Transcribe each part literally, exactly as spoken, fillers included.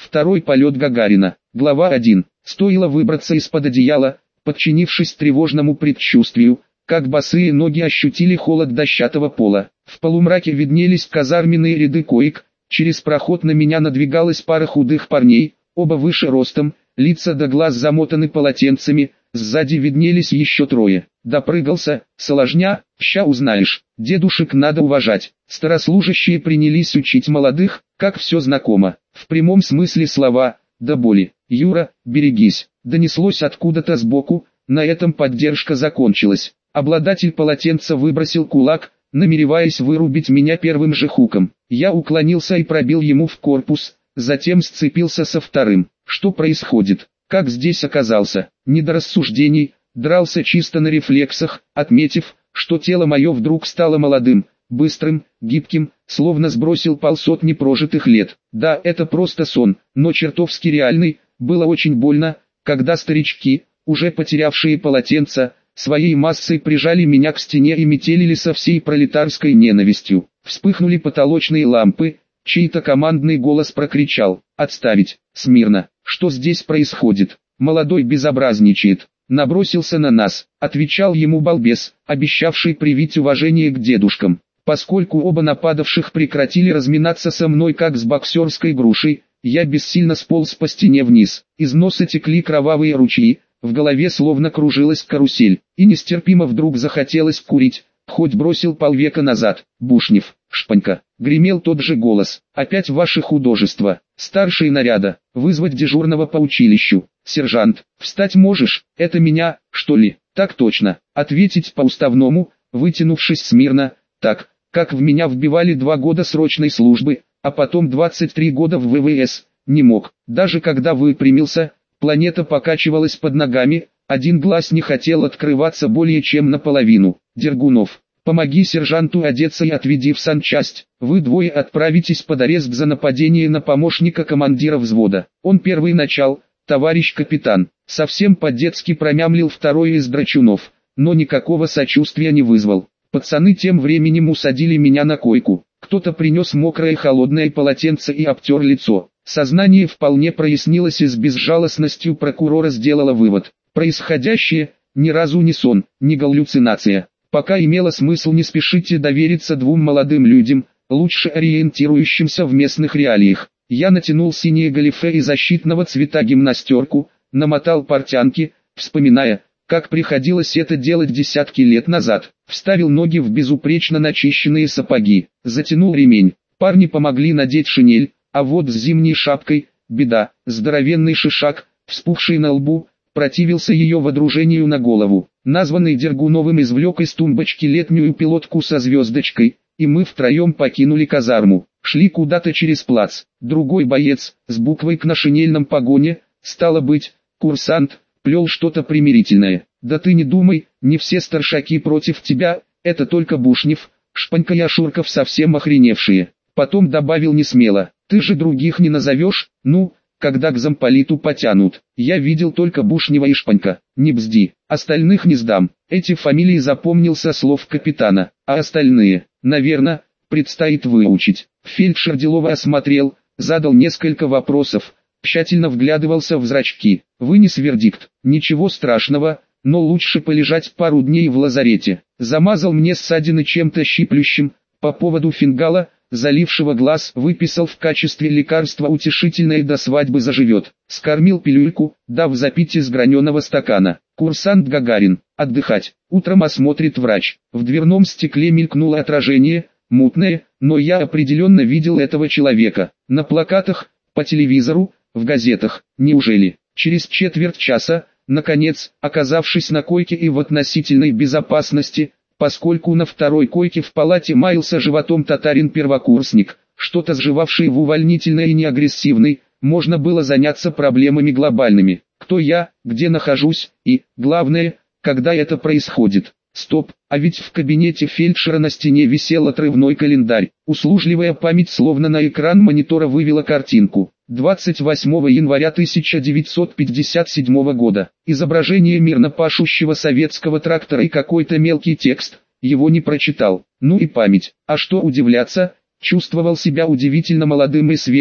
Второй полет Гагарина. Глава один. Стоило выбраться из-под одеяла, подчинившись тревожному предчувствию, как босые ноги ощутили холод дощатого пола. В полумраке виднелись казарменные ряды коек, через проход на меня надвигалась пара худых парней, оба выше ростом, лица до глаз замотаны полотенцами, сзади виднелись еще трое. Допрыгался, соложня, ща узнаешь, дедушек надо уважать. Старослужащие принялись учить молодых, как все знакомо, в прямом смысле слова, до боли. «Юра, берегись», донеслось откуда-то сбоку, на этом поддержка закончилась. Обладатель полотенца выбросил кулак, намереваясь вырубить меня первым же хуком. Я уклонился и пробил ему в корпус, затем сцепился со вторым. Что происходит? Как здесь оказался? Не до рассуждений, дрался чисто на рефлексах, отметив, что тело мое вдруг стало молодым, быстрым, гибким, словно сбросил полсотни прожитых лет. Да, это просто сон, но чертовски реальный. Было очень больно, когда старички, уже потерявшие полотенца, своей массой прижали меня к стене и метелили со всей пролетарской ненавистью. Вспыхнули потолочные лампы, чей-то командный голос прокричал: «Отставить, смирно, что здесь происходит?» Молодой безобразничает. Набросился на нас, отвечал ему балбес, обещавший привить уважение к дедушкам. Поскольку оба нападавших прекратили разминаться со мной как с боксерской грушей, я бессильно сполз по стене вниз. Из носа текли кровавые ручьи, в голове словно кружилась карусель, и нестерпимо вдруг захотелось курить, хоть бросил полвека назад. «Бушнев, Шпанька», гремел тот же голос, «опять ваше художество, старший наряда, вызвать дежурного по училищу, сержант, встать можешь, это меня, что ли?» «Так точно», ответить по-уставному, вытянувшись смирно, так, как в меня вбивали два года срочной службы, а потом двадцать три года в вэ вэ эс, не мог. Даже когда выпрямился, планета покачивалась под ногами, один глаз не хотел открываться более чем наполовину. «Дергунов, помоги сержанту одеться и отведи в санчасть, вы двое отправитесь под арест за нападение на помощника командира взвода». Он первый начал: «Товарищ капитан», совсем по-детски промямлил второй из драчунов, но никакого сочувствия не вызвал. Пацаны тем временем усадили меня на койку. Кто-то принес мокрое холодное полотенце и обтер лицо. Сознание вполне прояснилось и с безжалостностью прокурора сделало вывод. Происходящее ни разу не сон, не галлюцинация. Пока имело смысл не спешите довериться двум молодым людям, лучше ориентирующимся в местных реалиях. Я натянул синее галифе и защитного цвета гимнастерку, намотал портянки, вспоминая, как приходилось это делать десятки лет назад. Вставил ноги в безупречно начищенные сапоги, затянул ремень. Парни помогли надеть шинель, а вот с зимней шапкой, беда, здоровенный шишак, вспухший на лбу, противился ее водружению на голову. Названный Дергуновым извлек из тумбочки летнюю пилотку со звездочкой, и мы втроем покинули казарму. Шли куда-то через плац. Другой боец, с буквой «К» на шинельном погоне, стало быть, курсант, плел что-то примирительное. «Да ты не думай, не все старшаки против тебя, это только Бушнев, Шпанька и Ашурков совсем охреневшие». Потом добавил несмело: «Ты же других не назовешь, ну, когда к замполиту потянут. Я видел только Бушнева и Шпанька, не бзди, остальных не сдам». Эти фамилии запомнил со слов капитана, а остальные, наверное, предстоит выучить. Фельдшер делово осмотрел, задал несколько вопросов, тщательно вглядывался в зрачки, вынес вердикт: «Ничего страшного, но лучше полежать пару дней в лазарете». Замазал мне ссадины чем-то щиплющим, по поводу фингала, залившего глаз, выписал в качестве лекарства утешительное: «До свадьбы заживет». Скормил пилюльку, дав запить из граненого стакана. Курсант Гагарин: «Отдыхать, утром осмотрит врач». В дверном стекле мелькнуло отражение, мутное, но я определенно видел этого человека. На плакатах, по телевизору, в газетах. Неужели? Через четверть часа, наконец, оказавшись на койке и в относительной безопасности, поскольку на второй койке в палате маялся животом татарин-первокурсник, что-то сживавший в увольнительной и неагрессивной, можно было заняться проблемами глобальными. Кто я, где нахожусь, и, главное, когда это происходит. Стоп, а ведь в кабинете фельдшера на стене висел отрывной календарь. Услужливая память словно на экран монитора вывела картинку. двадцать восьмого января тысяча девятьсот пятьдесят седьмого года. Изображение мирно пашущего советского трактора и какой-то мелкий текст. Его не прочитал. Ну и память. А что удивляться, чувствовал себя удивительно молодым и свежим,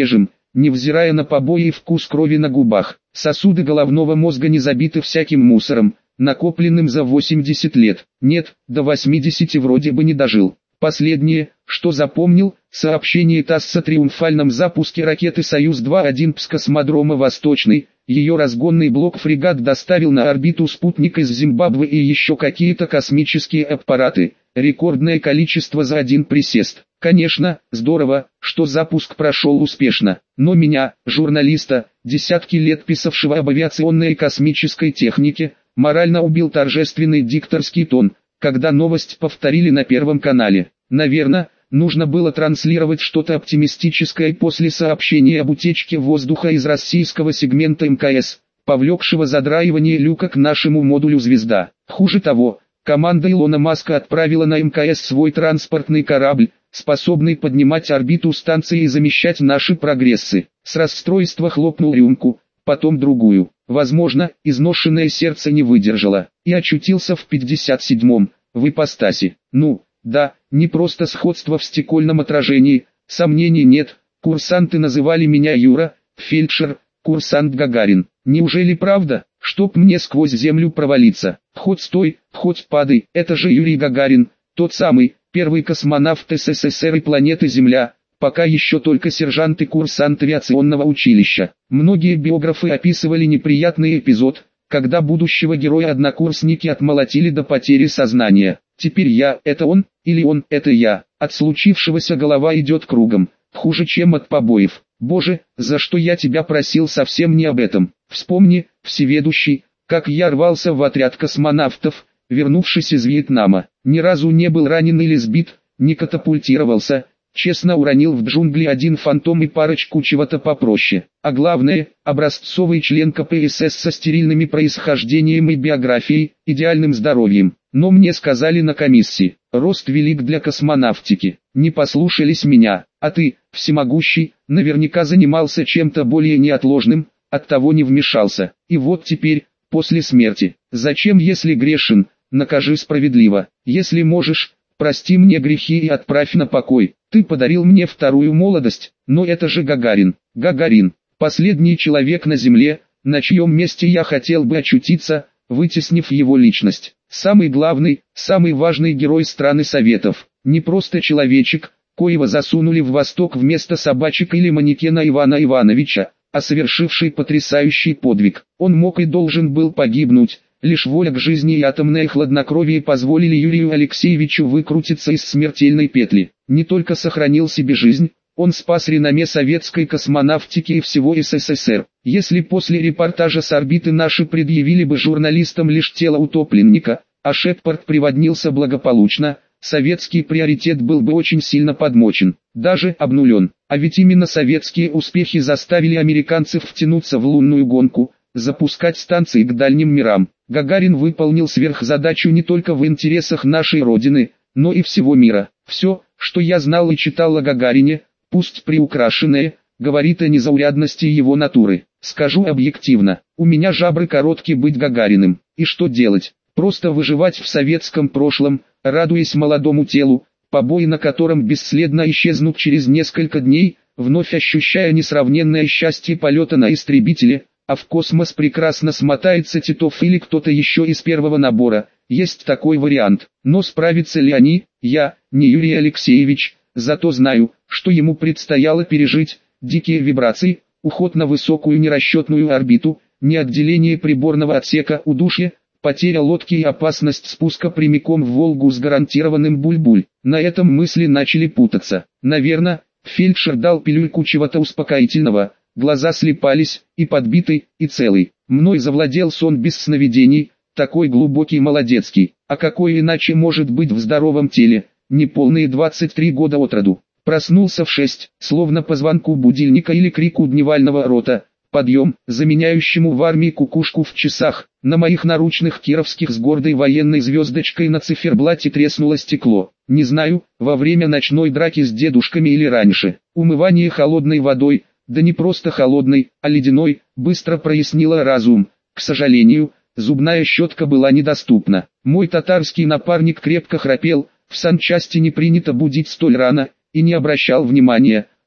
невзирая на побои и вкус крови на губах. Сосуды головного мозга не забиты всяким мусором, накопленным за восемьдесят лет. Нет, до восьмидесяти вроде бы не дожил. Последнее, что запомнил, сообщение ТАСС о триумфальном запуске ракеты «Союз два один» с космодрома «Восточный». Ее разгонный блок-фрегат доставил на орбиту спутник из Зимбабве и еще какие-то космические аппараты. Рекордное количество за один присест. Конечно, здорово, что запуск прошел успешно. Но меня, журналиста, десятки лет писавшего об авиационной и космической технике, морально убил торжественный дикторский тон, когда новость повторили на Первом канале. Наверное, нужно было транслировать что-то оптимистическое после сообщения об утечке воздуха из российского сегмента эм ка эс, повлекшего задраивание люка к нашему модулю «Звезда». Хуже того, команда Илона Маска отправила на эм ка эс свой транспортный корабль, способный поднимать орбиту станции и замещать наши прогрессы. С расстройства хлопнул рюмку, потом другую. Возможно, изношенное сердце не выдержало, и очутился в пятьдесят седьмом, в ипостаси. Ну, да, не просто сходство в стекольном отражении, сомнений нет, курсанты называли меня Юра, фельдшер, курсант Гагарин. Неужели правда, чтоб мне сквозь землю провалиться? Хоть стой, хоть падай, это же Юрий Гагарин, тот самый, первый космонавт эс эс эс эр и планеты Земля, пока еще только сержант и курсант авиационного училища. Многие биографы описывали неприятный эпизод, когда будущего героя однокурсники отмолотили до потери сознания. Теперь я – это он, или он – это я. От случившегося голова идет кругом, хуже чем от побоев. Боже, за что я тебя просил совсем не об этом. Вспомни, всеведущий, как я рвался в отряд космонавтов, вернувшись из Вьетнама. Ни разу не был ранен или сбит, не катапультировался. Честно уронил в джунгли один фантом и парочку чего-то попроще. А главное, образцовый член ка пэ эс эс со стерильными происхождением и биографией, идеальным здоровьем. Но мне сказали на комиссии, рост велик для космонавтики. Не послушались меня, а ты, всемогущий, наверняка занимался чем-то более неотложным, оттого не вмешался. И вот теперь, после смерти, зачем если грешен, накажи справедливо. Если можешь, прости мне грехи и отправь на покой. Ты подарил мне вторую молодость, но это же Гагарин. Гагарин, последний человек на Земле, на чьем месте я хотел бы очутиться, вытеснив его личность. Самый главный, самый важный герой страны Советов. Не просто человечек, коего засунули в Восток вместо собачек или манекена Ивана Ивановича, а совершивший потрясающий подвиг. Он мог и должен был погибнуть. Лишь воля к жизни и атомное хладнокровие позволили Юрию Алексеевичу выкрутиться из смертельной петли. Не только сохранил себе жизнь, он спас реноме советской космонавтики и всего эс эс эс эр. Если после репортажа с орбиты наши предъявили бы журналистам лишь тело утопленника, а Шепард приводнился благополучно, советский приоритет был бы очень сильно подмочен, даже обнулен. А ведь именно советские успехи заставили американцев втянуться в лунную гонку, запускать станции к дальним мирам. Гагарин выполнил сверхзадачу не только в интересах нашей Родины, но и всего мира. Все, что я знал и читал о Гагарине, пусть приукрашенное, говорит о незаурядности его натуры. Скажу объективно, у меня жабры короткие быть Гагариным. И что делать? Просто выживать в советском прошлом, радуясь молодому телу, побои на котором бесследно исчезнут через несколько дней, вновь ощущая несравненное счастье полета на истребителе, а в космос прекрасно смотается Титов или кто-то еще из первого набора. Есть такой вариант. Но справятся ли они? Я, не Юрий Алексеевич, зато знаю, что ему предстояло пережить: дикие вибрации, уход на высокую нерасчетную орбиту, неотделение приборного отсека, удушье, потеря лодки и опасность спуска прямиком в Волгу с гарантированным буль-буль. На этом мысли начали путаться. Наверное, фельдшер дал пилюльку чего-то успокоительного. Глаза слепались, и подбитый, и целый. Мной завладел сон без сновидений, такой глубокий, молодецкий. А какой иначе может быть в здоровом теле, неполные двадцать три года от роду. Проснулся в шесть, словно по звонку будильника или крику дневального рота. Подъем, заменяющему в армии кукушку в часах. На моих наручных кировских с гордой военной звездочкой на циферблате треснуло стекло. Не знаю, во время ночной драки с дедушками или раньше. Умывание холодной водой, да не просто холодной, а ледяной, быстро прояснило разум. К сожалению, зубная щетка была недоступна. Мой татарский напарник крепко храпел, в санчасти не принято будить столь рано, и не обращал внимания,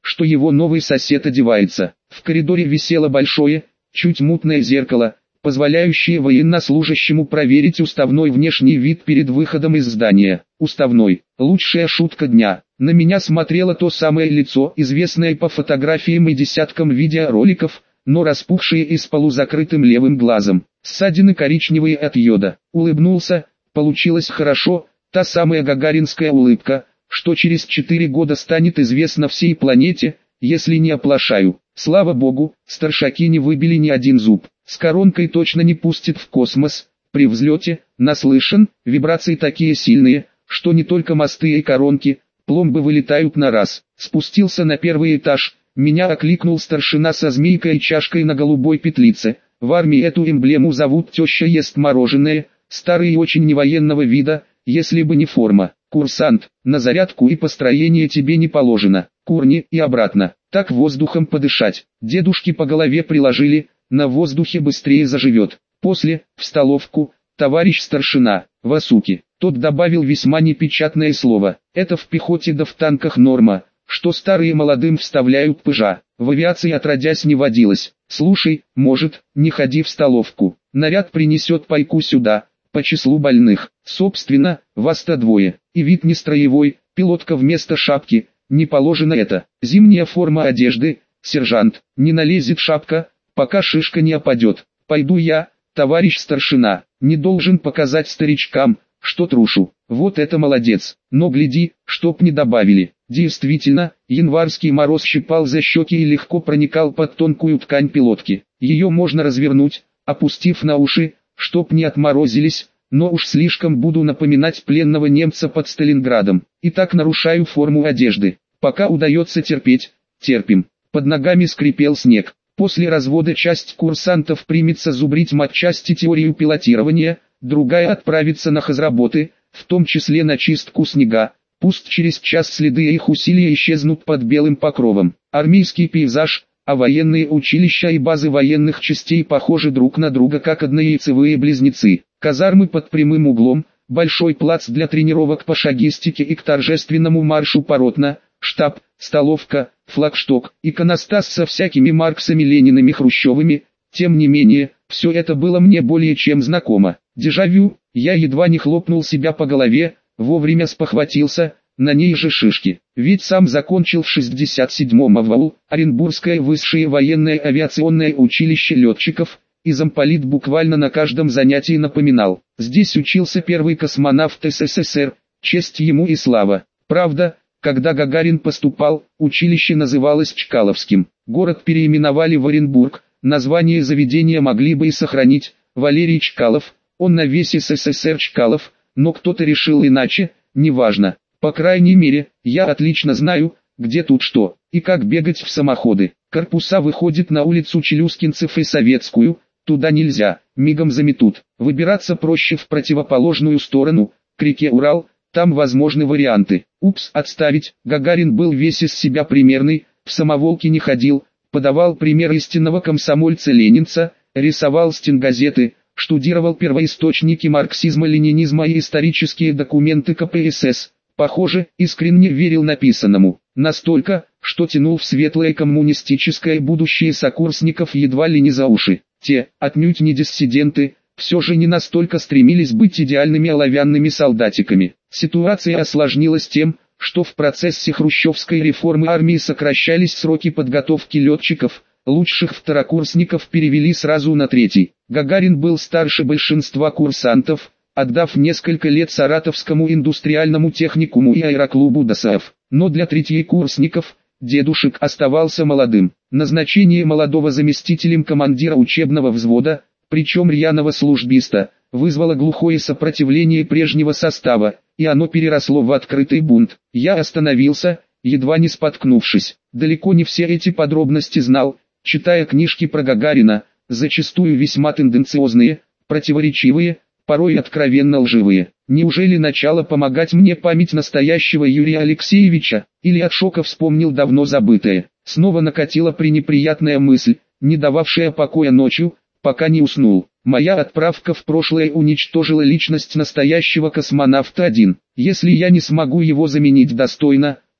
что его новый сосед одевается. В коридоре висело большое, чуть мутное зеркало, позволяющее военнослужащему проверить уставной внешний вид перед выходом из здания. Уставной. Лучшая шутка дня. На меня смотрело то самое лицо, известное по фотографиям и десяткам видеороликов, но распухшее и с полузакрытым левым глазом. Ссадины коричневые от йода. Улыбнулся, получилось хорошо, та самая гагаринская улыбка, что через четыре года станет известна всей планете, если не оплошаю. Слава богу, старшаки не выбили ни один зуб. С коронкой точно не пустит в космос. При взлете, наслышан, вибрации такие сильные, что не только мосты и коронки, пломбы вылетают на раз. Спустился на первый этаж, меня окликнул старшина со змейкой и чашкой на голубой петлице. В армии эту эмблему зовут «Теща ест мороженое», старый и очень невоенного вида, если бы не форма. Курсант, на зарядку и построение тебе не положено, курни и обратно, так воздухом подышать. Дедушки по голове приложили, на воздухе быстрее заживет. После, в столовку, товарищ старшина, Васуки. Тот добавил весьма непечатное слово. Это в пехоте да в танках норма, что старые молодым вставляют пыжа. В авиации отродясь не водилось. Слушай, может, не ходи в столовку. Наряд принесет пайку сюда, по числу больных. Собственно, вас-то двое. И вид не строевой, пилотка вместо шапки. Не положено это. Зимняя форма одежды, сержант. Не налезет шапка, пока шишка не опадет. Пойду я, товарищ старшина. Не должен показать старичкам, что трушу. Вот это молодец. Но гляди, чтоб не добавили. Действительно, январский мороз щипал за щеки и легко проникал под тонкую ткань пилотки. Ее можно развернуть, опустив на уши, чтоб не отморозились, но уж слишком буду напоминать пленного немца под Сталинградом. И так нарушаю форму одежды. Пока удается терпеть, терпим. Под ногами скрипел снег. После развода часть курсантов примется зубрить матчасти теорию пилотирования, другая отправится на хозработы, в том числе на чистку снега. Пусть через час следы их усилий исчезнут под белым покровом. Армейский пейзаж, а военные училища и базы военных частей похожи друг на друга как однояйцевые близнецы. Казармы под прямым углом, большой плац для тренировок по шагистике и к торжественному маршу поротно, штаб, столовка, флагшток, иконостас со всякими Марксами, Ленинами, Хрущевыми. Тем не менее, все это было мне более чем знакомо. Дежавю, я едва не хлопнул себя по голове, вовремя спохватился, на ней же шишки. Ведь сам закончил в шестьдесят седьмом АВАУ, Оренбургское высшее военное авиационное училище летчиков, и замполит буквально на каждом занятии напоминал. Здесь учился первый космонавт СССР, честь ему и слава. Правда, когда Гагарин поступал, училище называлось Чкаловским. Город переименовали в Оренбург, название заведения могли бы и сохранить, Валерий Чкалов, он на весь СССР Чкалов, но кто-то решил иначе, неважно. По крайней мере, я отлично знаю, где тут что, и как бегать в самоходы. Корпуса выходят на улицу Челюскинцев и Советскую, туда нельзя, мигом заметут. Выбираться проще в противоположную сторону, к реке Урал, там возможны варианты. Упс, отставить, Гагарин был весь из себя примерный, в самоволки не ходил, подавал пример истинного комсомольца-ленинца, рисовал стенгазеты, штудировал первоисточники марксизма-ленинизма и исторические документы ка пэ эс эс. Похоже, искренне верил написанному, настолько, что тянул в светлое коммунистическое будущее сокурсников едва ли не за уши. Те, отнюдь не диссиденты, все же не настолько стремились быть идеальными оловянными солдатиками. Ситуация осложнилась тем, что в процессе хрущевской реформы армии сокращались сроки подготовки летчиков, лучших второкурсников перевели сразу на третий. Гагарин был старше большинства курсантов, отдав несколько лет Саратовскому индустриальному техникуму и аэроклубу ДОСААФ. Но для третьекурсников, дедушек оставался молодым. Назначение молодого заместителем командира учебного взвода, причем рьяного службиста, вызвало глухое сопротивление прежнего состава, и оно переросло в открытый бунт. Я остановился, едва не споткнувшись. Далеко не все эти подробности знал, читая книжки про Гагарина, зачастую весьма тенденциозные, противоречивые, порой откровенно лживые. Неужели начало помогать мне память настоящего Юрия Алексеевича, или от шока вспомнил давно забытое? Снова накатила пренеприятная мысль, не дававшая покоя ночью, пока не уснул. Моя отправка в прошлое уничтожила личность настоящего космонавта один. Если я не смогу его заменить достойно,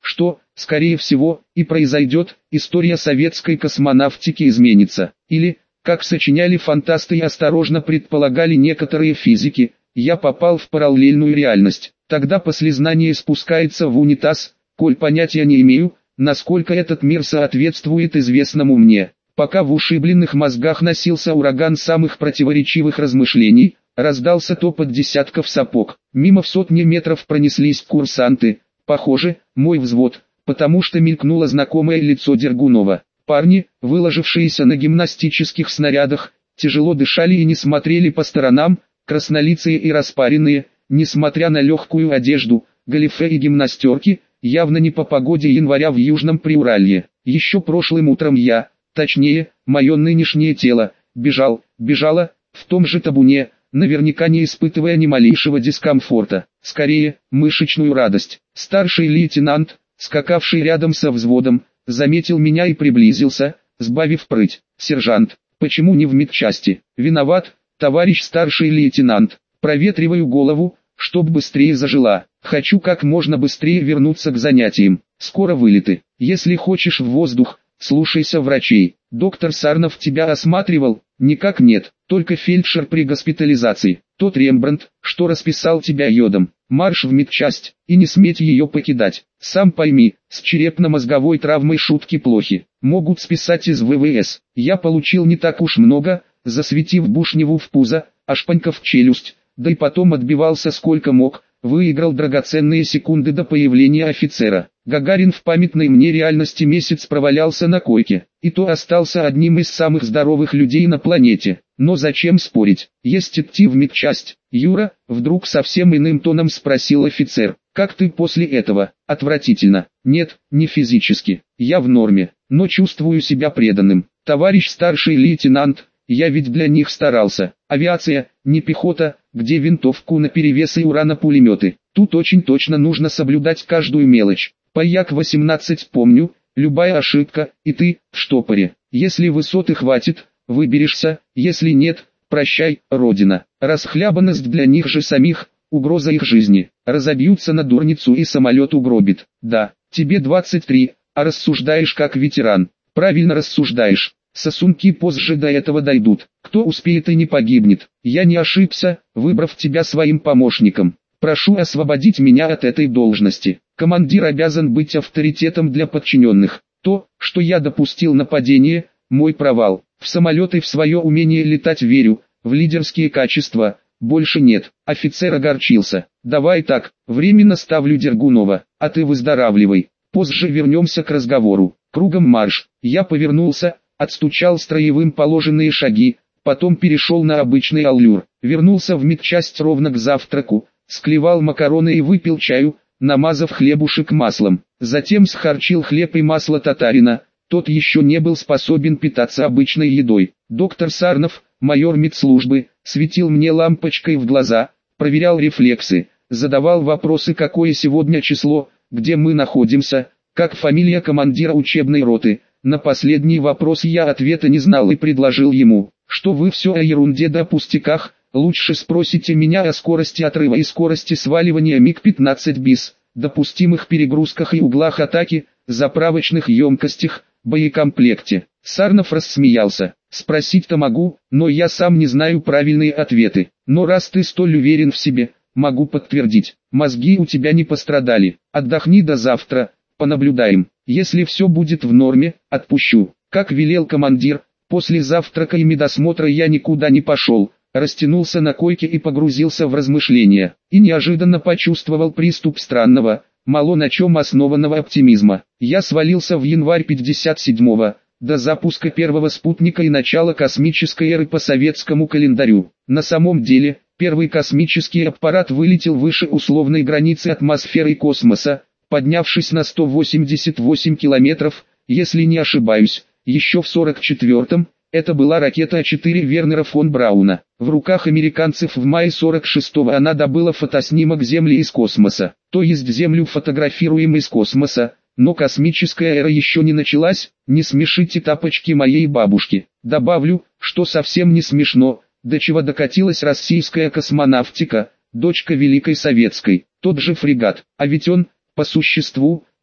что, скорее всего, и произойдет, история советской космонавтики изменится. Или, как сочиняли фантасты и осторожно предполагали некоторые физики, я попал в параллельную реальность. Тогда послезнание спускается в унитаз, коль понятия не имею, насколько этот мир соответствует известному мне. Пока в ушибленных мозгах носился ураган самых противоречивых размышлений, раздался топот десятков сапог. Мимо в сотни метров пронеслись курсанты. Похоже, мой взвод, потому что мелькнуло знакомое лицо Дергунова. Парни, выложившиеся на гимнастических снарядах, тяжело дышали и не смотрели по сторонам, краснолицые и распаренные, несмотря на легкую одежду, галифе и гимнастерки, явно не по погоде января в Южном Приуралье. Еще прошлым утром я, точнее, мое нынешнее тело, бежал, бежало, в том же табуне, наверняка не испытывая ни малейшего дискомфорта, скорее, мышечную радость. Старший лейтенант, скакавший рядом со взводом, заметил меня и приблизился, сбавив прыть. «Сержант, почему не в медчасти?» «Виноват, товарищ старший лейтенант. Проветриваю голову, чтоб быстрее зажила. Хочу как можно быстрее вернуться к занятиям. Скоро вылеты. Если хочешь в воздух, слушайся врачей. Доктор Сарнов тебя осматривал?» «Никак нет, только фельдшер при госпитализации. Тот Рембрандт, что расписал тебя йодом. Марш в медчасть, и не сметь ее покидать. Сам пойми, с черепно-мозговой травмой шутки плохи. Могут списать из вэ вэ эс. Я получил не так уж много, засветив Бушневу в пузо, а шпанька в челюсть, да и потом отбивался сколько мог, выиграл драгоценные секунды до появления офицера. Гагарин в памятной мне реальности месяц провалялся на койке, и то остался одним из самых здоровых людей на планете. Но зачем спорить, есть идти в медчасть. Юра, вдруг совсем иным тоном спросил офицер, как ты после этого? Отвратительно. Нет, не физически, я в норме, но чувствую себя преданным. Товарищ старший лейтенант, я ведь для них старался. Авиация, не пехота, где винтовку наперевес и уранопулеметы. Тут очень точно нужно соблюдать каждую мелочь. По Як восемнадцать помню, любая ошибка, и ты, в штопоре. Если высоты хватит, выберешься, если нет, прощай, родина. Расхлябанность для них же самих, угроза их жизни. Разобьются на дурницу и самолет угробит. Да, тебе двадцать три, а рассуждаешь как ветеран. Правильно рассуждаешь. Сосунки позже до этого дойдут. Кто успеет и не погибнет. Я не ошибся, выбрав тебя своим помощником. Прошу освободить меня от этой должности. Командир обязан быть авторитетом для подчиненных. То, что я допустил нападение, мой провал. В самолеты в свое умение летать верю, в лидерские качества, больше нет. Офицер огорчился. Давай так, временно ставлю Дергунова, а ты выздоравливай. Позже вернемся к разговору. Кругом марш. Я повернулся, отстучал строевым положенные шаги, потом перешел на обычный аллюр. Вернулся в медчасть ровно к завтраку, склевал макароны и выпил чаю, намазав хлебушек маслом. Затем схарчил хлеб и масло татарина, тот еще не был способен питаться обычной едой. Доктор Сарнов, майор медслужбы, светил мне лампочкой в глаза, проверял рефлексы, задавал вопросы, какое сегодня число, где мы находимся, как фамилия командира учебной роты. На последний вопрос я ответа не знал и предложил ему, что вы все о ерунде да пустяках, лучше спросите меня о скорости отрыва и скорости сваливания миг пятнадцать бис, допустимых перегрузках и углах атаки, заправочных емкостях, боекомплекте. Сарнов рассмеялся. Спросить-то могу, но я сам не знаю правильные ответы. Но раз ты столь уверен в себе, могу подтвердить. Мозги у тебя не пострадали. Отдохни до завтра, понаблюдаем. Если все будет в норме, отпущу. Как велел командир, после завтрака и медосмотра я никуда не пошел. Растянулся на койке и погрузился в размышления. И неожиданно почувствовал приступ странного, мало на чем основанного оптимизма. Я свалился в январь пятьдесят седьмого, до запуска первого спутника и начала космической эры по советскому календарю. На самом деле, первый космический аппарат вылетел выше условной границы атмосферы и космоса, поднявшись на сто восемьдесят восемь километров, если не ошибаюсь, еще в сорок четвёртом. Это была ракета А четыре Вернера фон Брауна. В руках американцев в мае сорок шестого она добыла фотоснимок Земли из космоса. То есть Землю фотографируем из космоса, но космическая эра еще не началась, не смешите тапочки моей бабушки. Добавлю, что совсем не смешно, до чего докатилась российская космонавтика, дочка Великой Советской. Тот же фрегат, а ведь он, по существу,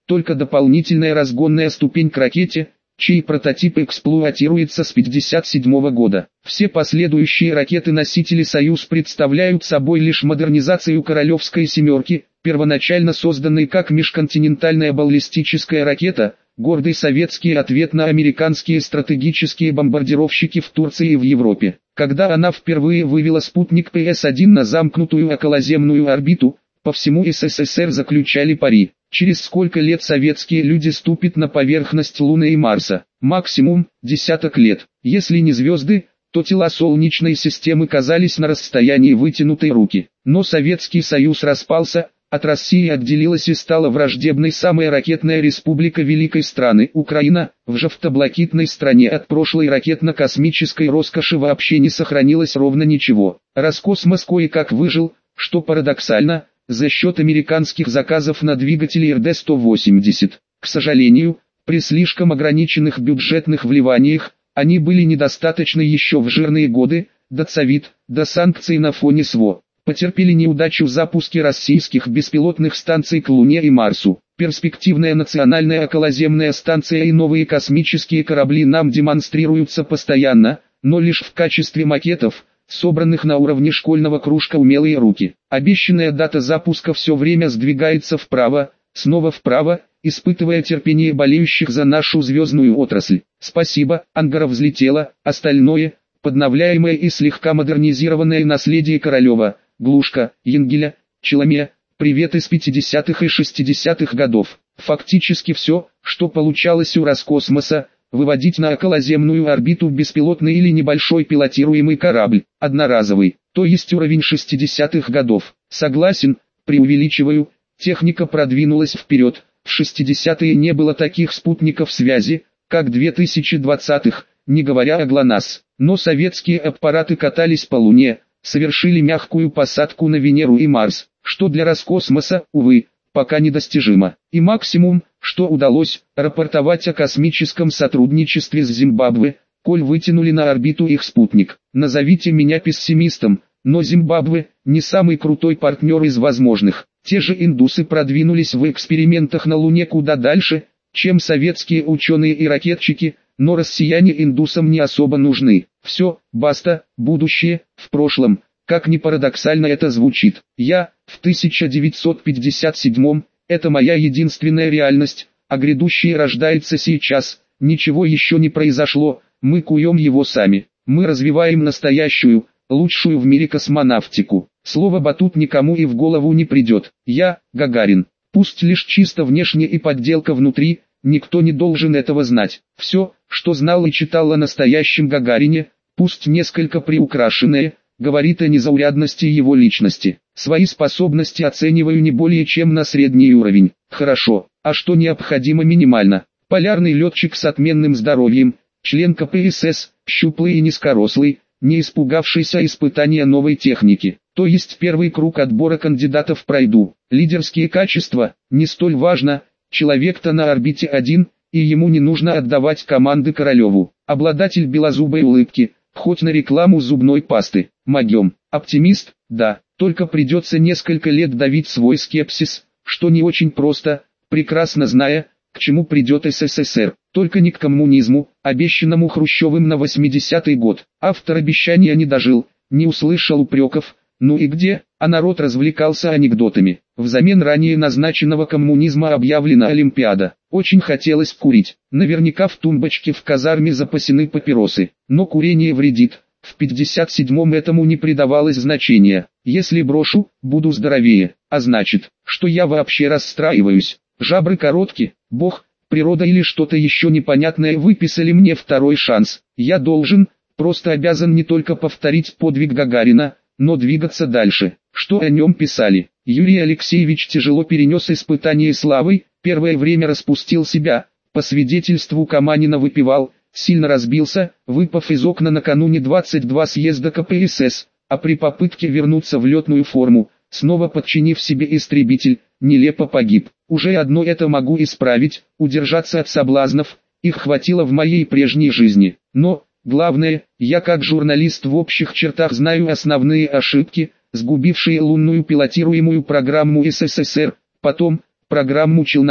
только дополнительная разгонная ступень к ракете, чей прототип эксплуатируется с пятьдесят седьмого года. Все последующие ракеты-носители «Союз» представляют собой лишь модернизацию «Королевской семерки», первоначально созданной как межконтинентальная баллистическая ракета, гордый советский ответ на американские стратегические бомбардировщики в Турции и в Европе. Когда она впервые вывела спутник Пэ Эс один на замкнутую околоземную орбиту, по всему Эс Эс Эс Эр заключали пари, через сколько лет советские люди ступят на поверхность Луны и Марса. Максимум – десяток лет. Если не звезды, то тела Солнечной системы казались на расстоянии вытянутой руки. Но Советский Союз распался, от России отделилась и стала враждебной самая ракетная республика великой страны Украина. В жовто-блакитной стране от прошлой ракетно-космической роскоши вообще не сохранилось ровно ничего. Роскосмос кое-как выжил, что парадоксально, за счет американских заказов на двигатели Эр Дэ сто восемьдесят. К сожалению, при слишком ограниченных бюджетных вливаниях, они были недостаточны еще в жирные годы, до ЦОВИД, до санкций на фоне эс вэ о. Потерпели неудачу запуски российских беспилотных станций к Луне и Марсу. Перспективная национальная околоземная станция и новые космические корабли нам демонстрируются постоянно, но лишь в качестве макетов, собранных на уровне школьного кружка умелые руки. Обещанная дата запуска все время сдвигается вправо, снова вправо, испытывая терпение болеющих за нашу звездную отрасль. Спасибо, Ангара взлетела, остальное – подновляемое и слегка модернизированное наследие Королева, Глушка, Енгеля, Челоме, привет из пятидесятых и шестидесятых годов. Фактически все, что получалось у Роскосмоса, выводить на околоземную орбиту беспилотный или небольшой пилотируемый корабль, одноразовый, то есть уровень шестидесятых годов. Согласен, преувеличиваю, техника продвинулась вперед, в шестидесятые не было таких спутников связи, как две тысячи двадцатых, не говоря о ГЛОНАСС, но советские аппараты катались по Луне, совершили мягкую посадку на Венеру и Марс, что для Роскосмоса, увы, пока недостижимо. И максимум, что удалось, рапортовать о космическом сотрудничестве с Зимбабве, коль вытянули на орбиту их спутник. Назовите меня пессимистом, но Зимбабве не самый крутой партнер из возможных. Те же индусы продвинулись в экспериментах на Луне куда дальше, чем советские ученые и ракетчики, но россияне индусам не особо нужны. Все, баста, будущее, в прошлом, как ни парадоксально это звучит. Я, в тысяча девятьсот пятьдесят седьмом, это моя единственная реальность, а грядущее рождается сейчас, ничего еще не произошло, мы куем его сами. Мы развиваем настоящую, лучшую в мире космонавтику. Слово «батут» никому и в голову не придет. Я, Гагарин. Пусть лишь чисто внешне и подделка внутри, никто не должен этого знать. Все, что знал и читал о настоящем Гагарине, пусть несколько приукрашенное, говорит о незаурядности его личности. Свои способности оцениваю не более чем на средний уровень. Хорошо, а что необходимо минимально? Полярный летчик с отменным здоровьем, член Ка Пэ Эс Эс, щуплый и низкорослый, не испугавшийся испытания новой техники. То есть первый круг отбора кандидатов пройду. Лидерские качества, не столь важно, человек-то на орбите один, и ему не нужно отдавать команды Королеву. Обладатель белозубой улыбки, хоть на рекламу зубной пасты. Могем. Оптимист, да, только придется несколько лет давить свой скепсис, что не очень просто, прекрасно зная, к чему придет Эс Эс Эс Эр. Только не к коммунизму, обещанному Хрущевым на восьмидесятый год. Автор обещания не дожил, не услышал упреков. Ну и где, а народ развлекался анекдотами. Взамен ранее назначенного коммунизма объявлена Олимпиада. Очень хотелось курить. Наверняка в тумбочке в казарме запасены папиросы. Но курение вредит. В пятьдесят седьмом этому не придавалось значения. Если брошу, буду здоровее. А значит, что я вообще расстраиваюсь. Жабры короткие, Бог, природа или что-то еще непонятное выписали мне второй шанс. Я должен, просто обязан не только повторить подвиг Гагарина, но двигаться дальше. Что о нем писали? Юрий Алексеевич тяжело перенес испытание славой, первое время распустил себя, по свидетельству Каманина выпивал, сильно разбился, выпав из окна накануне двадцать два съезда Ка Пэ Эс Эс, а при попытке вернуться в летную форму, снова подчинив себе истребитель, нелепо погиб. Уже одно это могу исправить, удержаться от соблазнов, их хватило в моей прежней жизни. Но, главное, я как журналист в общих чертах знаю основные ошибки, сгубившие лунную пилотируемую программу Эс Эс Эс Эр, потом, программу Челноков.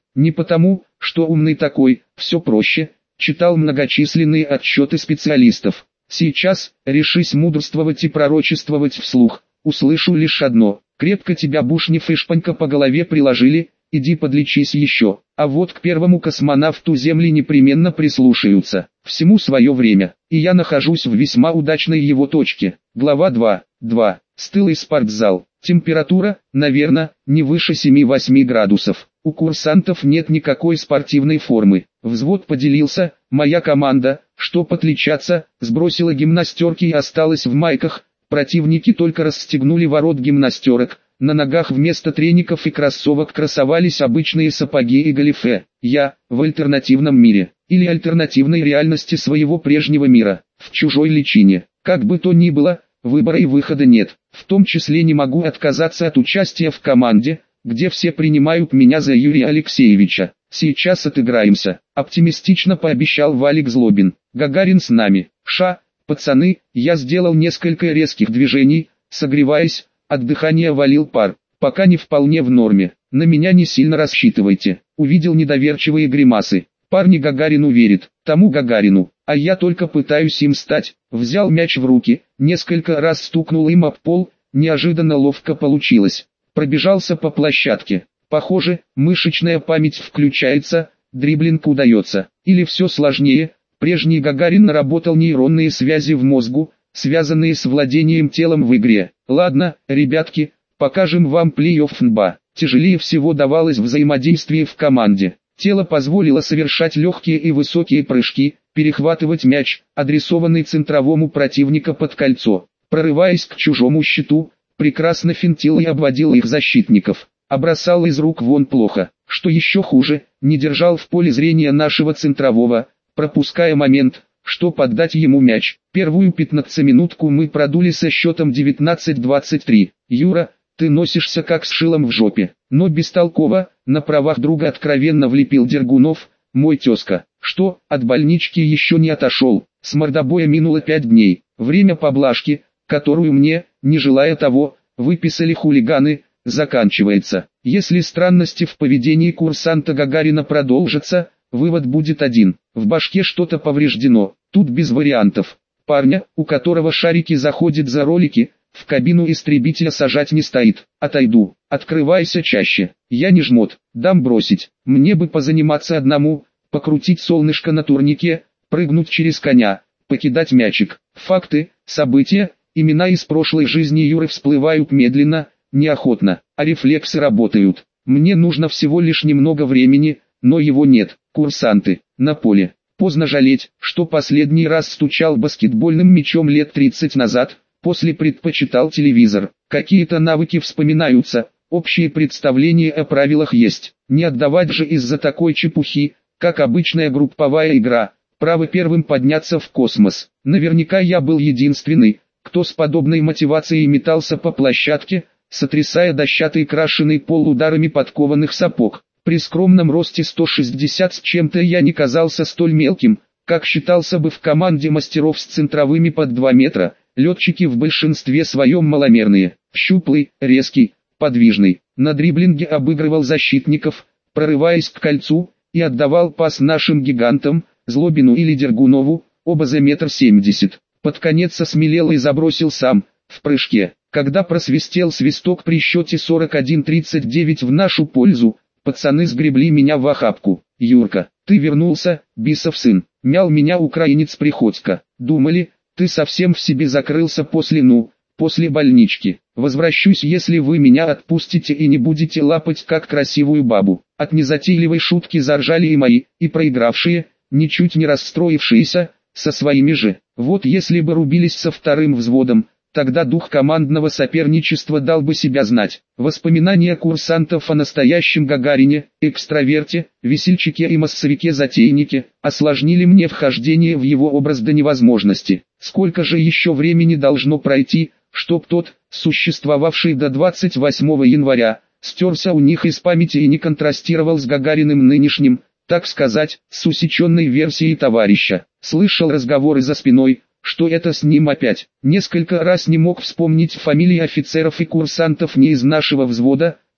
Не потому, что умный такой, все проще, читал многочисленные отчеты специалистов. Сейчас, решись мудрствовать и пророчествовать вслух, услышу лишь одно: крепко тебя Бушнев и Шпанька по голове приложили, иди подлечись еще. А вот к первому космонавту Земли непременно прислушаются. Всему свое время, и я нахожусь в весьма удачной его точке. Глава два. два. Стылый спортзал. Температура, наверное, не выше семи-восьми градусов. У курсантов нет никакой спортивной формы. Взвод поделился, моя команда, чтоб отличаться, сбросила гимнастерки и осталась в майках. Противники только расстегнули ворот гимнастерок. На ногах вместо треников и кроссовок красовались обычные сапоги и галифе. Я, в альтернативном мире, или альтернативной реальности своего прежнего мира, в чужой личине. Как бы то ни было, выбора и выхода нет. В том числе не могу отказаться от участия в команде, где все принимают меня за Юрия Алексеевича. Сейчас отыграемся, оптимистично пообещал Валик Злобин. Гагарин с нами. Ша, пацаны, я сделал несколько резких движений, согреваясь. От дыхания валил пар, пока не вполне в норме. На меня не сильно рассчитывайте. Увидел недоверчивые гримасы. Парни Гагарину верит, тому Гагарину, а я только пытаюсь им стать. Взял мяч в руки, несколько раз стукнул им об пол, неожиданно ловко получилось. Пробежался по площадке. Похоже, мышечная память включается, дриблинг удается. Или все сложнее, прежний Гагарин наработал нейронные связи в мозгу, связанные с владением телом в игре. Ладно, ребятки, покажем вам плей-офф эн бэ а. Тяжелее всего давалось взаимодействие в команде. Тело позволило совершать легкие и высокие прыжки, перехватывать мяч, адресованный центровому противника под кольцо, прорываясь к чужому щиту, прекрасно финтил и обводил их защитников, а бросал из рук вон плохо. Что еще хуже, не держал в поле зрения нашего центрового, пропуская момент, что поддать ему мяч. Первую пятнадцатиминутку мы продули со счетом девятнадцать двадцать три. Юра, ты носишься как с шилом в жопе. Но бестолково, на правах друга откровенно влепил Дергунов, мой тезка. Что, от больнички еще не отошел? С мордобоя минуло пять дней. Время поблажки, которую мне, не желая того, выписали хулиганы, заканчивается. Если странности в поведении курсанта Гагарина продолжатся, вывод будет один: в башке что-то повреждено. Тут без вариантов. Парня, у которого шарики заходят за ролики, в кабину истребителя сажать не стоит. Отойду, открывайся чаще. Я не жмот, дам бросить. Мне бы позаниматься одному, покрутить солнышко на турнике, прыгнуть через коня, покидать мячик. Факты, события, имена из прошлой жизни Юры всплывают медленно, неохотно, а рефлексы работают. Мне нужно всего лишь немного времени, но его нет. Курсанты, на поле. Поздно жалеть, что последний раз стучал баскетбольным мячом лет тридцать назад, после предпочитал телевизор. Какие-то навыки вспоминаются, общие представления о правилах есть. Не отдавать же из-за такой чепухи, как обычная групповая игра, право первым подняться в космос. Наверняка я был единственный, кто с подобной мотивацией метался по площадке, сотрясая дощатый крашеный пол ударами подкованных сапог. При скромном росте сто шестьдесят с чем-то я не казался столь мелким, как считался бы в команде мастеров с центровыми под два метра, летчики в большинстве своем маломерные, щуплый, резкий, подвижный, на дриблинге обыгрывал защитников, прорываясь к кольцу, и отдавал пас нашим гигантам, Злобину или Дергунову, оба за метр семьдесят. Под конец осмелел и забросил сам, в прыжке. Когда просвистел свисток при счете сорок один тридцать девять в нашу пользу, пацаны сгребли меня в охапку. «Юрка, ты вернулся, бисов сын», — мял меня украинец Приходько. «Думали, ты совсем в себе закрылся после ну, после больнички. Возвращусь, если вы меня отпустите и не будете лапать как красивую бабу». От незатейливой шутки заржали и мои, и проигравшие, ничуть не расстроившиеся, со своими же. Вот если бы рубились со вторым взводом, тогда дух командного соперничества дал бы себя знать. Воспоминания курсантов о настоящем Гагарине, экстраверте, весельчаке и массовике-затейнике, осложнили мне вхождение в его образ до невозможности. Сколько же еще времени должно пройти, чтоб тот, существовавший до двадцать восьмого января, стерся у них из памяти и не контрастировал с Гагариным нынешним, так сказать, с усеченной версией товарища. Слышал разговоры за спиной, что это с ним опять. Несколько раз не мог вспомнить фамилии офицеров и курсантов не из нашего взвода,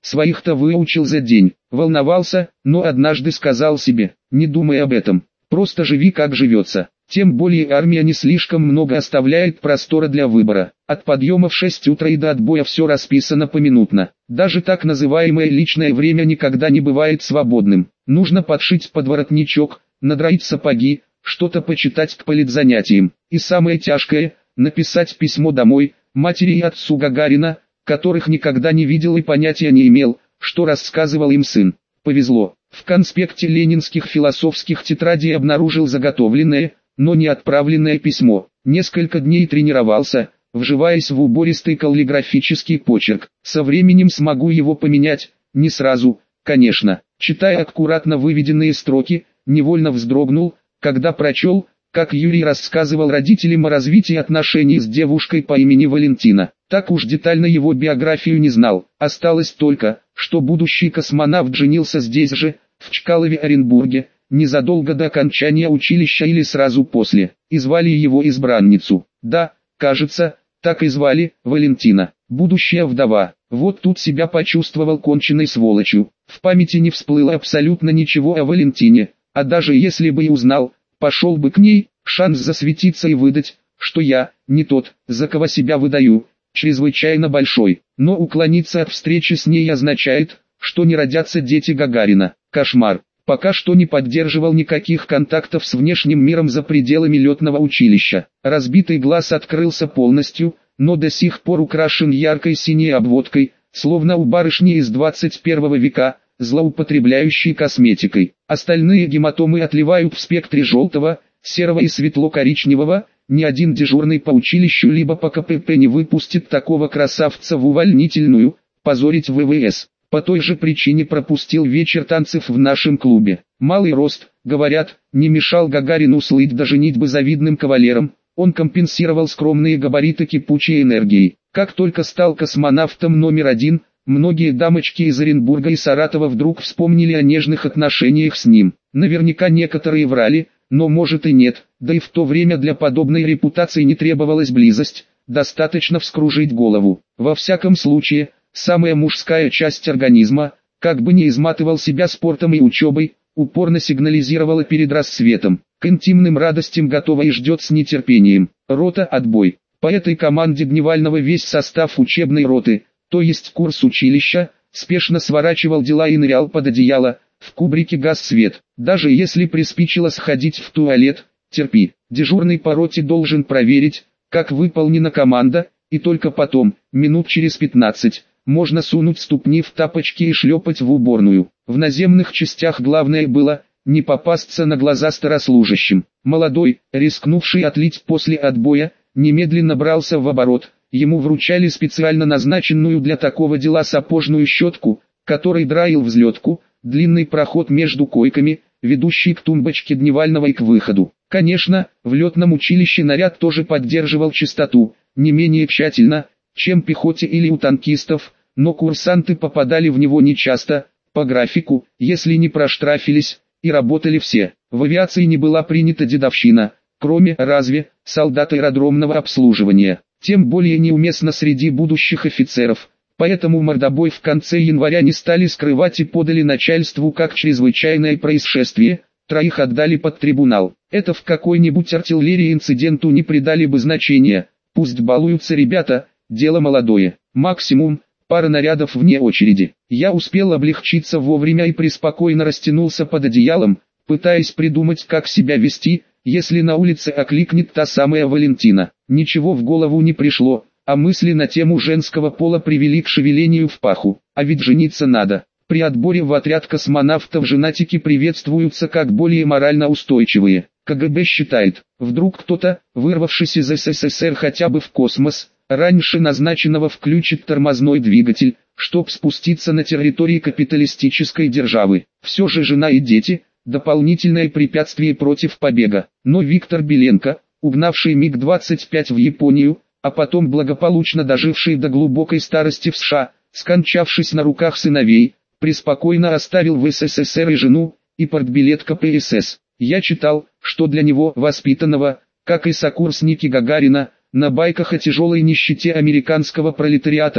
своих-то выучил за день. Волновался, но однажды сказал себе: не думай об этом, просто живи как живется. Тем более армия не слишком много оставляет простора для выбора. От подъема в шесть утра и до отбоя все расписано поминутно. Даже так называемое личное время никогда не бывает свободным. Нужно подшить подворотничок, надраить сапоги, что-то почитать к политзанятиям. И самое тяжкое – написать письмо домой, матери и отцу Гагарина, которых никогда не видел и понятия не имел, что рассказывал им сын. Повезло. В конспекте ленинских философских тетрадей обнаружил заготовленное, но не отправленное письмо. Несколько дней тренировался, вживаясь в убористый каллиграфический почерк. Со временем смогу его поменять, не сразу, конечно. Читая аккуратно выведенные строки, невольно вздрогнул, когда прочел, как Юрий рассказывал родителям о развитии отношений с девушкой по имени Валентина. Так уж детально его биографию не знал. Осталось только, что будущий космонавт женился здесь же, в Чкалове-Оренбурге, незадолго до окончания училища или сразу после, и звали его избранницу. Да, кажется, так и звали, Валентина, будущая вдова. Вот тут себя почувствовал конченной сволочью. В памяти не всплыло абсолютно ничего о Валентине, а даже если бы и узнал, пошел бы к ней, шанс засветиться и выдать, что я, не тот, за кого себя выдаю, чрезвычайно большой. Но уклониться от встречи с ней означает, что не родятся дети Гагарина. Кошмар. Пока что не поддерживал никаких контактов с внешним миром за пределами летного училища. Разбитый глаз открылся полностью, но до сих пор украшен яркой синей обводкой, словно у барышни из двадцать первого века, злоупотребляющей косметикой. Остальные гематомы отливают в спектре желтого, серого и светло-коричневого. Ни один дежурный по училищу либо по ка пэ пэ не выпустит такого красавца в увольнительную, позорить вэ вэ эс. По той же причине пропустил вечер танцев в нашем клубе. Малый рост, говорят, не мешал Гагарину слыть до женитьбы завидным кавалером, он компенсировал скромные габариты кипучей энергией. Как только стал космонавтом номер один, многие дамочки из Оренбурга и Саратова вдруг вспомнили о нежных отношениях с ним. Наверняка некоторые врали, но может и нет, да и в то время для подобной репутации не требовалась близость, достаточно вскружить голову. Во всяком случае, самая мужская часть организма, как бы не изматывал себя спортом и учебой, упорно сигнализировала перед рассветом. К интимным радостям готова и ждет с нетерпением. Рота «Отбой». По этой команде Дневального весь состав учебной роты, то есть курс училища, спешно сворачивал дела и нырял под одеяло, в кубрике гас свет. Даже если приспичило сходить в туалет, терпи. Дежурный по роте должен проверить, как выполнена команда, и только потом, минут через пятнадцать, можно сунуть ступни в тапочки и шлепать в уборную. В наземных частях главное было не попасться на глаза старослужащим. Молодой, рискнувший отлить после отбоя, немедленно брался в оборот. Ему вручали специально назначенную для такого дела сапожную щетку, которой драил взлетку, длинный проход между койками, ведущий к тумбочке Дневального и к выходу. Конечно, в летном училище наряд тоже поддерживал чистоту, не менее тщательно, чем пехоте или у танкистов, но курсанты попадали в него нечасто, по графику, если не проштрафились, и работали все. В авиации не была принята дедовщина, кроме, разве, солдат аэродромного обслуживания. Тем более неуместно среди будущих офицеров, поэтому мордобой в конце января не стали скрывать и подали начальству как чрезвычайное происшествие, троих отдали под трибунал. Это в какой-нибудь артиллерии инциденту не придали бы значения, пусть балуются ребята, дело молодое. Максимум, пара нарядов вне очереди. Я успел облегчиться вовремя и преспокойно растянулся под одеялом, пытаясь придумать, как себя вести, если на улице окликнет та самая Валентина. Ничего в голову не пришло, а мысли на тему женского пола привели к шевелению в паху. А ведь жениться надо. При отборе в отряд космонавтов женатики приветствуются как более морально устойчивые. ка гэ бэ считает, вдруг кто-то, вырвавшись из эс эс эс эр хотя бы в космос, раньше назначенного включит тормозной двигатель, чтоб спуститься на территории капиталистической державы. Все же жена и дети – дополнительное препятствие против побега. Но Виктор Беленко, угнавший миг двадцать пять в Японию, а потом благополучно доживший до глубокой старости в США, скончавшись на руках сыновей, преспокойно оставил в эс эс эс эр и жену, и портбилет ка пэ эс эс. Я читал, что для него, воспитанного, как и сокурсники Гагарина, на байках о тяжелой нищете американского пролетариата,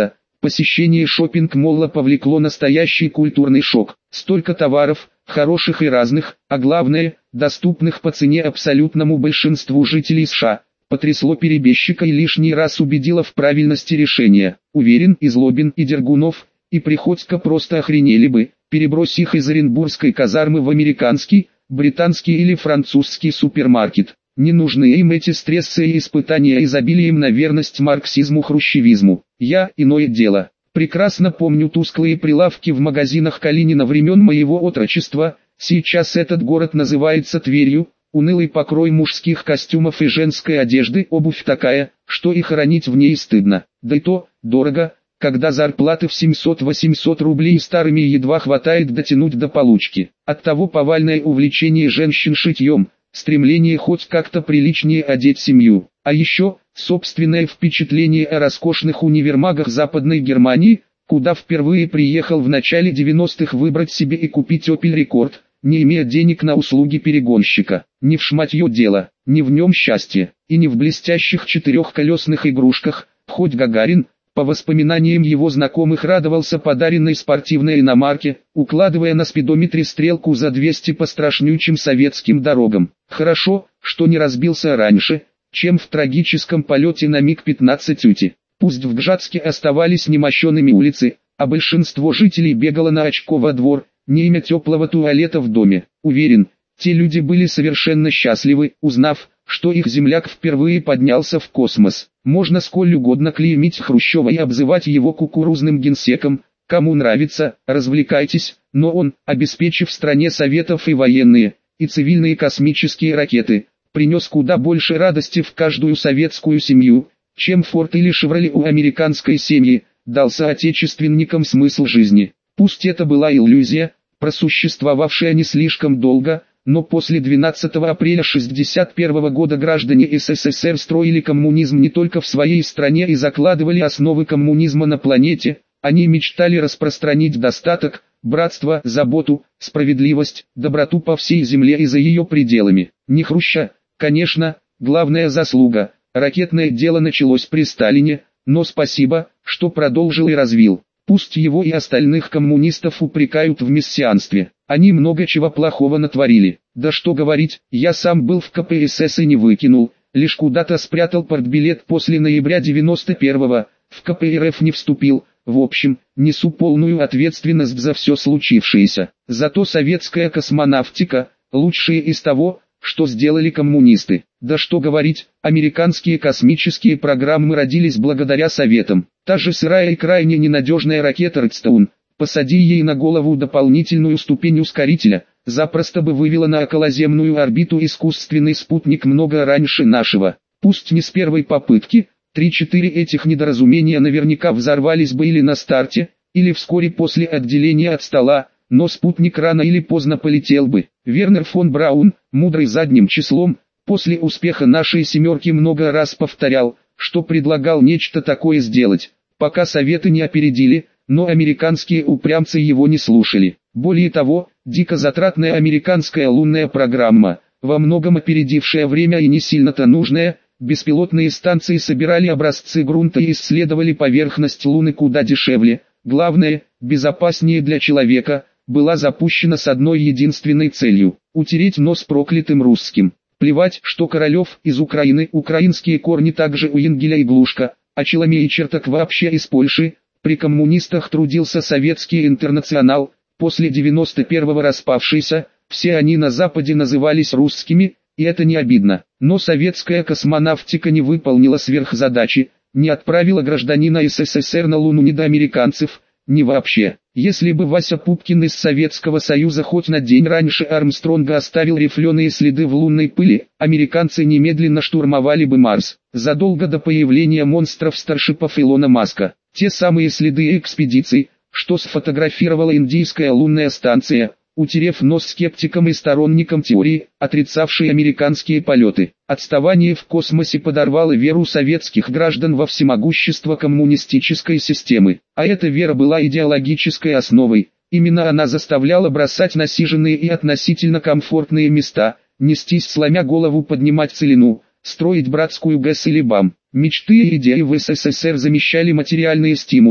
Посещение шоппинг-молла повлекло настоящий культурный шок. Столько товаров, хороших и разных, а главное, доступных по цене абсолютному большинству жителей США, потрясло перебежчика и лишний раз убедило в правильности решения. Уверен, и Злобин, и Дергунов, и Приходько просто охренели бы, перебрось их из оренбургской казармы в американский, британский или французский супермаркет. Не нужны им эти стрессы и испытания изобилием на верность марксизму-хрущевизму. Я, иное дело, прекрасно помню тусклые прилавки в магазинах Калинина времен моего отрочества. Сейчас этот город называется Тверью. Унылый покрой мужских костюмов и женской одежды, обувь такая, что и хоронить в ней стыдно. Да и то, дорого, когда зарплаты в семьсот-восемьсот рублей старыми едва хватает дотянуть до получки. Оттого повальное увлечение женщин шитьем, стремление хоть как-то приличнее одеть семью. А еще, собственное впечатление о роскошных универмагах Западной Германии, куда впервые приехал в начале девяностых выбрать себе и купить Opel Rekord, не имея денег на услуги перегонщика. Не в шматье дело, не в нем счастье, и не в блестящих четырехколесных игрушках, хоть Гагарин, по воспоминаниям его знакомых, радовался подаренной спортивной иномарке, укладывая на спидометре стрелку за двести по страшнючим советским дорогам. Хорошо, что не разбился раньше, чем в трагическом полете на миг пятнадцать ути. Пусть в Гжатске оставались немощенными улицы, а большинство жителей бегало на очко во двор, не имя теплого туалета в доме. Уверен, те люди были совершенно счастливы, узнав, что их земляк впервые поднялся в космос. Можно сколь угодно клеймить Хрущева и обзывать его кукурузным генсеком, кому нравится, развлекайтесь, но он, обеспечив стране советов и военные, и цивильные космические ракеты, принес куда больше радости в каждую советскую семью, чем Форд или Шевроле у американской семьи, дал соотечественникам смысл жизни. Пусть это была иллюзия, просуществовавшая не слишком долго, но после двенадцатого апреля шестьдесят первого года граждане СССР строили коммунизм не только в своей стране и закладывали основы коммунизма на планете, они мечтали распространить достаток, братство, заботу, справедливость, доброту по всей земле и за ее пределами. Не Хруща, конечно, главная заслуга, ракетное дело началось при Сталине, но спасибо, что продолжил и развил. Пусть его и остальных коммунистов упрекают в мессианстве. Они много чего плохого натворили. Да что говорить, я сам был в ка пэ эс эс и не выкинул, лишь куда-то спрятал партбилет после ноября девяносто первого, в ка пэ эр эф не вступил. В общем, несу полную ответственность за все случившееся. Зато советская космонавтика – лучшее из того, что сделали коммунисты. Да что говорить, американские космические программы родились благодаря советам. Та же сырая и крайне ненадежная ракета Redstone, посади ей на голову дополнительную ступень ускорителя, запросто бы вывела на околоземную орбиту искусственный спутник много раньше нашего. Пусть не с первой попытки, три-четыре этих недоразумения наверняка взорвались бы или на старте, или вскоре после отделения от стола, но спутник рано или поздно полетел бы. Вернер фон Браун, мудрый задним числом, после успеха нашей «семерки» много раз повторял, что предлагал нечто такое сделать, пока советы не опередили, но американские упрямцы его не слушали. Более того, дико затратная американская лунная программа, во многом опередившая время и не сильно-то нужная, беспилотные станции собирали образцы грунта и исследовали поверхность Луны куда дешевле, главное, безопаснее для человека, была запущена с одной единственной целью – утереть нос проклятым русским. Плевать, что Королев из Украины, украинские корни также у Енгеля и Глушка, а Челомеичер так вообще из Польши. При коммунистах трудился советский интернационал, после девяносто первого распавшийся, все они на Западе назывались русскими, и это не обидно. Но советская космонавтика не выполнила сверхзадачи, не отправила гражданина эс эс эс эр на Луну ни до американцев, ни вообще. Если бы Вася Пупкин из Советского Союза хоть на день раньше Армстронга оставил рифленые следы в лунной пыли, американцы немедленно штурмовали бы Марс, задолго до появления монстров-старшипов Илона Маска. Те самые следы экспедиций, что сфотографировала индийская лунная станция, утерев нос скептикам и сторонникам теории, отрицавшей американские полеты. Отставание в космосе подорвало веру советских граждан во всемогущество коммунистической системы. А эта вера была идеологической основой. Именно она заставляла бросать насиженные и относительно комфортные места, нестись сломя голову, поднимать целину, строить братскую ГЭС или БАМ. Мечты и идеи в эс эс эс эр замещали материальные стимулы,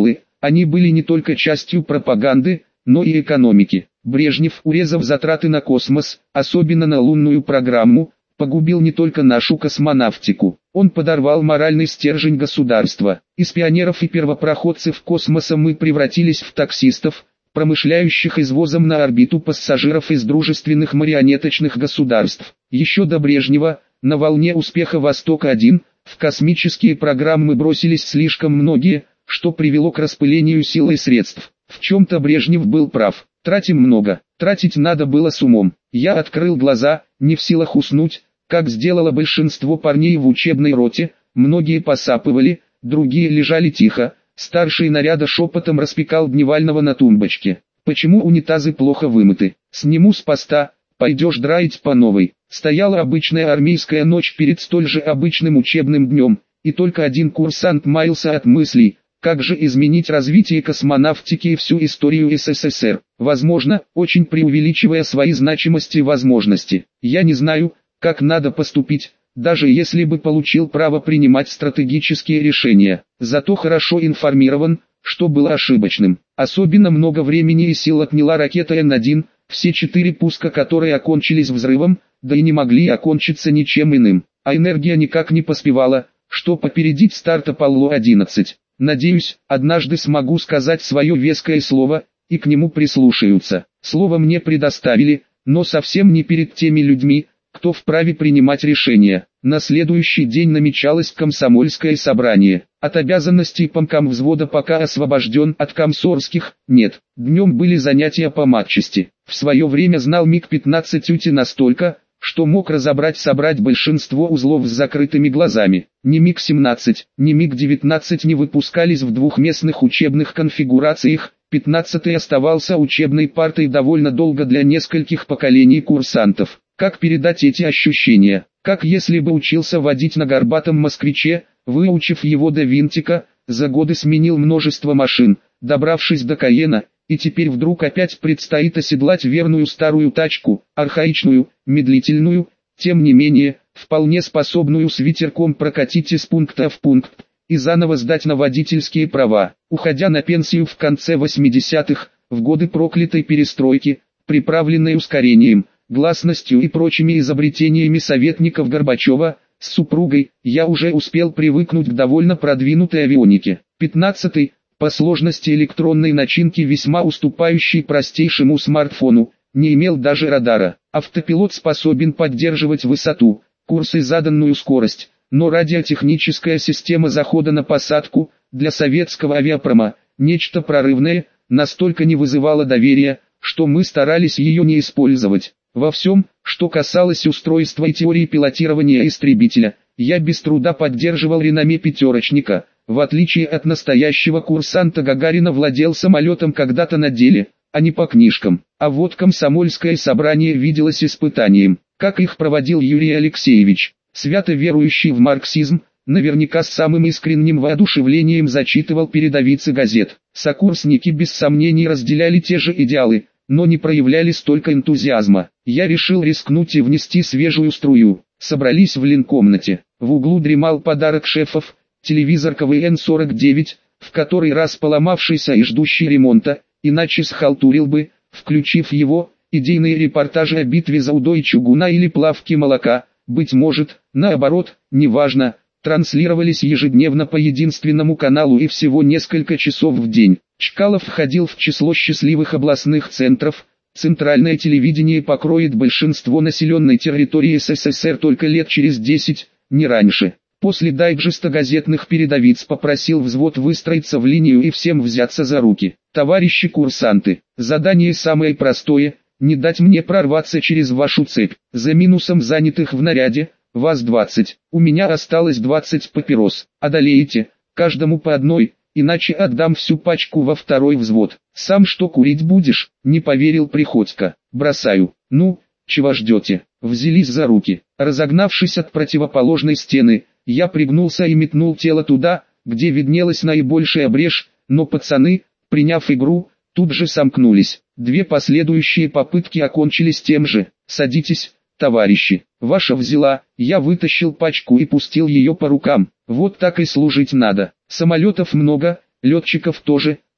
Они были не только частью пропаганды, но и экономики. Брежнев, урезав затраты на космос, особенно на лунную программу, погубил не только нашу космонавтику. Он подорвал моральный стержень государства. Из пионеров и первопроходцев космоса мы превратились в таксистов, промышляющих извозом на орбиту пассажиров из дружественных марионеточных государств. Еще до Брежнева, на волне успеха Восток один, в космические программы бросились слишком многие, что привело к распылению сил и средств. В чем-то Брежнев был прав. Тратим много, тратить надо было с умом. Я открыл глаза, не в силах уснуть, как сделало большинство парней в учебной роте. Многие посапывали, другие лежали тихо. Старший наряда шепотом распекал Дневального на тумбочке. Почему унитазы плохо вымыты? Сниму с поста, пойдешь драить по новой. Стояла обычная армейская ночь перед столь же обычным учебным днем, и только один курсант маялся от мыслей, как же изменить развитие космонавтики и всю историю СССР, возможно, очень преувеличивая свои значимости и возможности. Я не знаю, как надо поступить, даже если бы получил право принимать стратегические решения. Зато хорошо информирован, что было ошибочным. Особенно много времени и сил отняла ракета Н один, все четыре пуска которой окончились взрывом, да и не могли окончиться ничем иным. А энергия никак не поспевала, что попередить старт Аполло одиннадцать. Надеюсь, однажды смогу сказать свое веское слово, и к нему прислушаются. Слово мне предоставили, но совсем не перед теми людьми, кто вправе принимать решения. На следующий день намечалось комсомольское собрание. От обязанностей помкомвзвода пока освобожден, от комсорских – нет. Днем были занятия по матчасти. В свое время знал миг пятнадцать ути настолько, что мог разобрать-собрать большинство узлов с закрытыми глазами. Ни миг семнадцать, ни миг девятнадцать не выпускались в двухместных учебных конфигурациях, пятнадцатый оставался учебной партой довольно долго для нескольких поколений курсантов. Как передать эти ощущения? Как если бы учился водить на горбатом москвиче, выучив его до винтика, за годы сменил множество машин, добравшись до Кайена, и теперь вдруг опять предстоит оседлать верную старую тачку, архаичную, медлительную, тем не менее, вполне способную с ветерком прокатить из пункта в пункт, и заново сдать на водительские права. Уходя на пенсию в конце восьмидесятых, в годы проклятой перестройки, приправленной ускорением, гласностью и прочими изобретениями советников Горбачева, с супругой, я уже успел привыкнуть к довольно продвинутой авионике. пятнадцатый, по сложности электронной начинки весьма уступающий простейшему смартфону, не имел даже радара. Автопилот способен поддерживать высоту, курс и заданную скорость, но радиотехническая система захода на посадку, для советского авиапрома, нечто прорывное, настолько не вызывала доверия, что мы старались ее не использовать. Во всем, что касалось устройства и теории пилотирования истребителя, я без труда поддерживал реноме пятерочника. В отличие от настоящего курсанта Гагарина владел самолетом когда-то на деле, а не по книжкам. А вот комсомольское собрание виделось испытанием. Как их проводил Юрий Алексеевич, свято верующий в марксизм, наверняка с самым искренним воодушевлением зачитывал передовицы газет. Сокурсники без сомнений разделяли те же идеалы, но не проявляли столько энтузиазма. Я решил рискнуть и внести свежую струю. Собрались в ленкомнате. В углу дремал подарок шефов, телевизор ка вэ эн сорок девять, в который раз поломавшийся и ждущий ремонта, иначе схалтурил бы, включив его, идейные репортажи о битве за удой чугуна или плавки молока, быть может, наоборот, неважно, транслировались ежедневно по единственному каналу и всего несколько часов в день. Чкалов входил в число счастливых областных центров. Центральное телевидение покроет большинство населенной территории эс эс эс эр только лет через десять, не раньше. После дайджеста газетных передовиц попросил взвод выстроиться в линию и всем взяться за руки. Товарищи курсанты, задание самое простое, не дать мне прорваться через вашу цепь. За минусом занятых в наряде, вас двадцать, у меня осталось двадцать папирос. Одолеете, каждому по одной, иначе отдам всю пачку во второй взвод. Сам что курить будешь? Не поверил Приходько. Бросаю. Ну, чего ждете? Взялись за руки. Разогнавшись от противоположной стены, я пригнулся и метнул тело туда, где виднелась наибольшая брешь, но пацаны, приняв игру, тут же сомкнулись. Две последующие попытки окончились тем же. Садитесь, товарищи. Ваша взяла, я вытащил пачку и пустил ее по рукам. Вот так и служить надо. Самолетов много, летчиков тоже,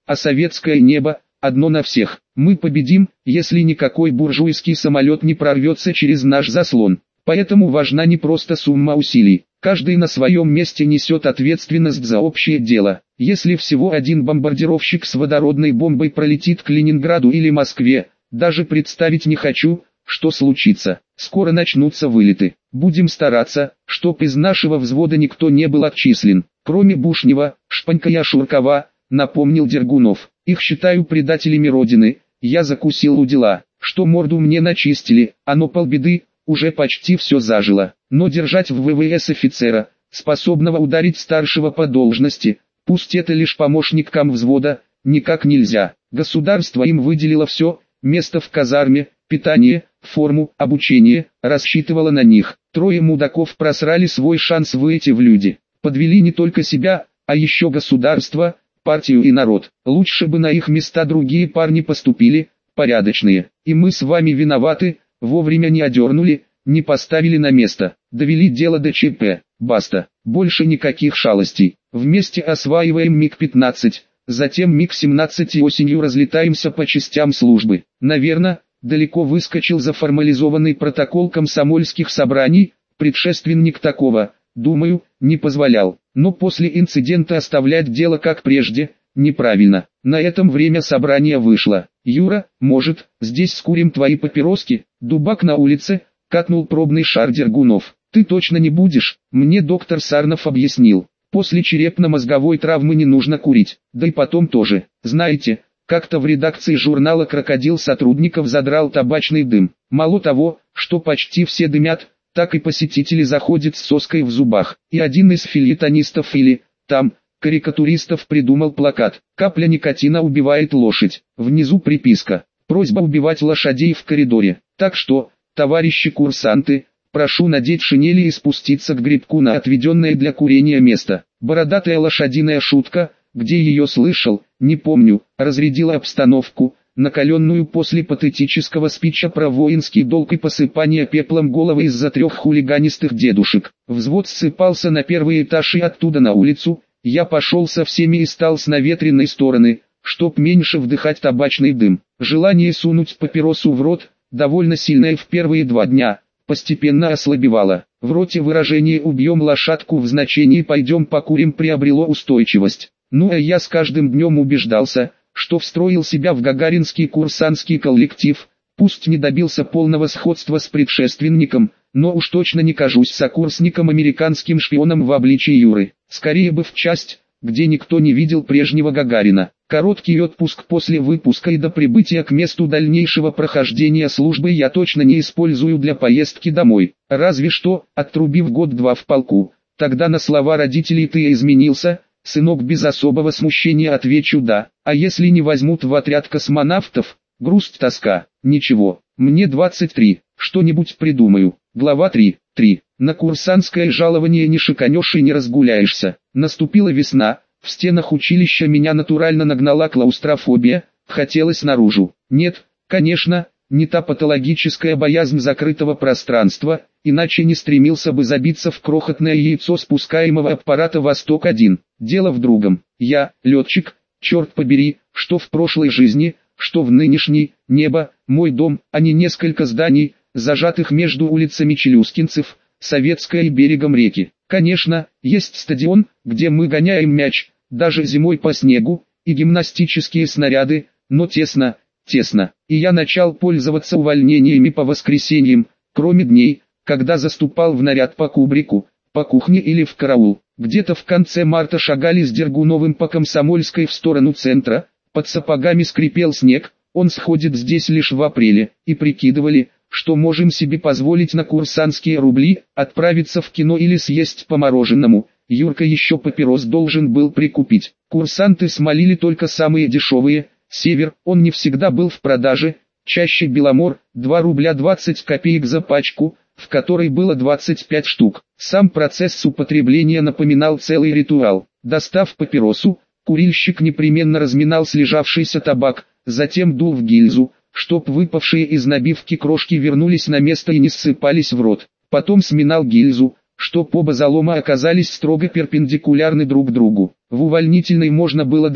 а советское небо – одно на всех. Мы победим, если никакой буржуйский самолет не прорвется через наш заслон. Поэтому важна не просто сумма усилий. Каждый на своем месте несет ответственность за общее дело. Если всего один бомбардировщик с водородной бомбой пролетит к Ленинграду или Москве, даже представить не хочу, что случится. Скоро начнутся вылеты. Будем стараться, чтоб из нашего взвода никто не был отчислен, кроме Бушнева, Шпанька и Ашуркова, напомнил Дергунов. Их считаю предателями Родины. Я закусил у дела, что морду мне начистили, оно полбеды, уже почти все зажило. Но держать в ВВС офицера, способного ударить старшего по должности, пусть это лишь помощник комвзвода, никак нельзя. Государство им выделило все, место в казарме, питание, форму, обучение, рассчитывало на них. Трое мудаков просрали свой шанс выйти в люди. Подвели не только себя, а еще государство, партию и народ. Лучше бы на их места другие парни поступили, порядочные. И мы с вами виноваты, вовремя не одернули, не поставили на место. Довели дело до ЧП. Баста. Больше никаких шалостей. Вместе осваиваем МиГ пятнадцать, затем МиГ семнадцать и осенью разлетаемся по частям службы. Наверное, далеко выскочил заформализованный протокол комсомольских собраний, предшественник такого, думаю, не позволял. Но после инцидента оставлять дело как прежде, неправильно. На этом время собрания вышло. Юра, может, здесь скурим твои папироски? Дубак на улице, катнул пробный шар Дергунов. Ты точно не будешь? Мне доктор Сарнов объяснил. После черепно-мозговой травмы не нужно курить, да и потом тоже. Знаете, как-то в редакции журнала «Крокодил» сотрудников задрал табачный дым. Мало того, что почти все дымят, так и посетители заходят с соской в зубах. И один из фельетонистов или, там, карикатуристов придумал плакат: «Капля никотина убивает лошадь». Внизу приписка: «Просьба убивать лошадей в коридоре». Так что, товарищи курсанты, прошу надеть шинели и спуститься к грибку на отведенное для курения место. Бородатая лошадиная шутка, где ее слышал, не помню, разрядила обстановку, накаленную после патетического спича про воинский долг и посыпания пеплом головы из-за трех хулиганистых дедушек. Взвод ссыпался на первый этаж и оттуда на улицу. Я пошел со всеми и стал с наветренной стороны, чтоб меньше вдыхать табачный дым. Желание сунуть папиросу в рот, довольно сильное в первые два дня, постепенно ослабевало. В роте выражение «убьем лошадку» в значении «пойдем покурим» приобрело устойчивость. Ну а я с каждым днем убеждался, что встроил себя в гагаринский курсантский коллектив, пусть не добился полного сходства с предшественником, но уж точно не кажусь сокурсником-американским шпионом в обличии Юры. Скорее бы в часть, где никто не видел прежнего Гагарина. Короткий отпуск после выпуска и до прибытия к месту дальнейшего прохождения службы я точно не использую для поездки домой. Разве что, отрубив год-два в полку, тогда на слова родителей «ты изменился», сынок, без особого смущения отвечу «да». А если не возьмут в отряд космонавтов, грусть, тоска, ничего, мне двадцать три, что-нибудь придумаю. Глава три. три. На курсантское жалование не шиканешь и не разгуляешься. Наступила весна, в стенах училища меня натурально нагнала клаустрофобия, хотелось наружу. Нет, конечно, не та патологическая боязнь закрытого пространства, иначе не стремился бы забиться в крохотное яйцо спускаемого аппарата «Восток один». Дело в другом. Я, летчик, черт побери, что в прошлой жизни, что в нынешней, небо, мой дом, а не несколько зданий, зажатых между улицами Челюскинцев, Советской и берегом реки. Конечно, есть стадион, где мы гоняем мяч, даже зимой по снегу, и гимнастические снаряды, но тесно, тесно. И я начал пользоваться увольнениями по воскресеньям, кроме дней, когда заступал в наряд по кубрику, по кухне или в караул. Где-то в конце марта шагали с Дергуновым по Комсомольской в сторону центра, под сапогами скрипел снег, он сходит здесь лишь в апреле, и прикидывали, что можем себе позволить на курсантские рубли, отправиться в кино или съесть по мороженому. Юрка еще папирос должен был прикупить. Курсанты смолили только самые дешевые. Север, он не всегда был в продаже, чаще Беломор, два рубля двадцать копеек за пачку, в которой было двадцать пять штук. Сам процесс употребления напоминал целый ритуал. Достав папиросу, курильщик непременно разминал слежавшийся табак, затем дул в гильзу, чтоб выпавшие из набивки крошки вернулись на место и не ссыпались в рот. Потом сминал гильзу, чтоб оба залома оказались строго перпендикулярны друг другу. В увольнительной можно было дымить,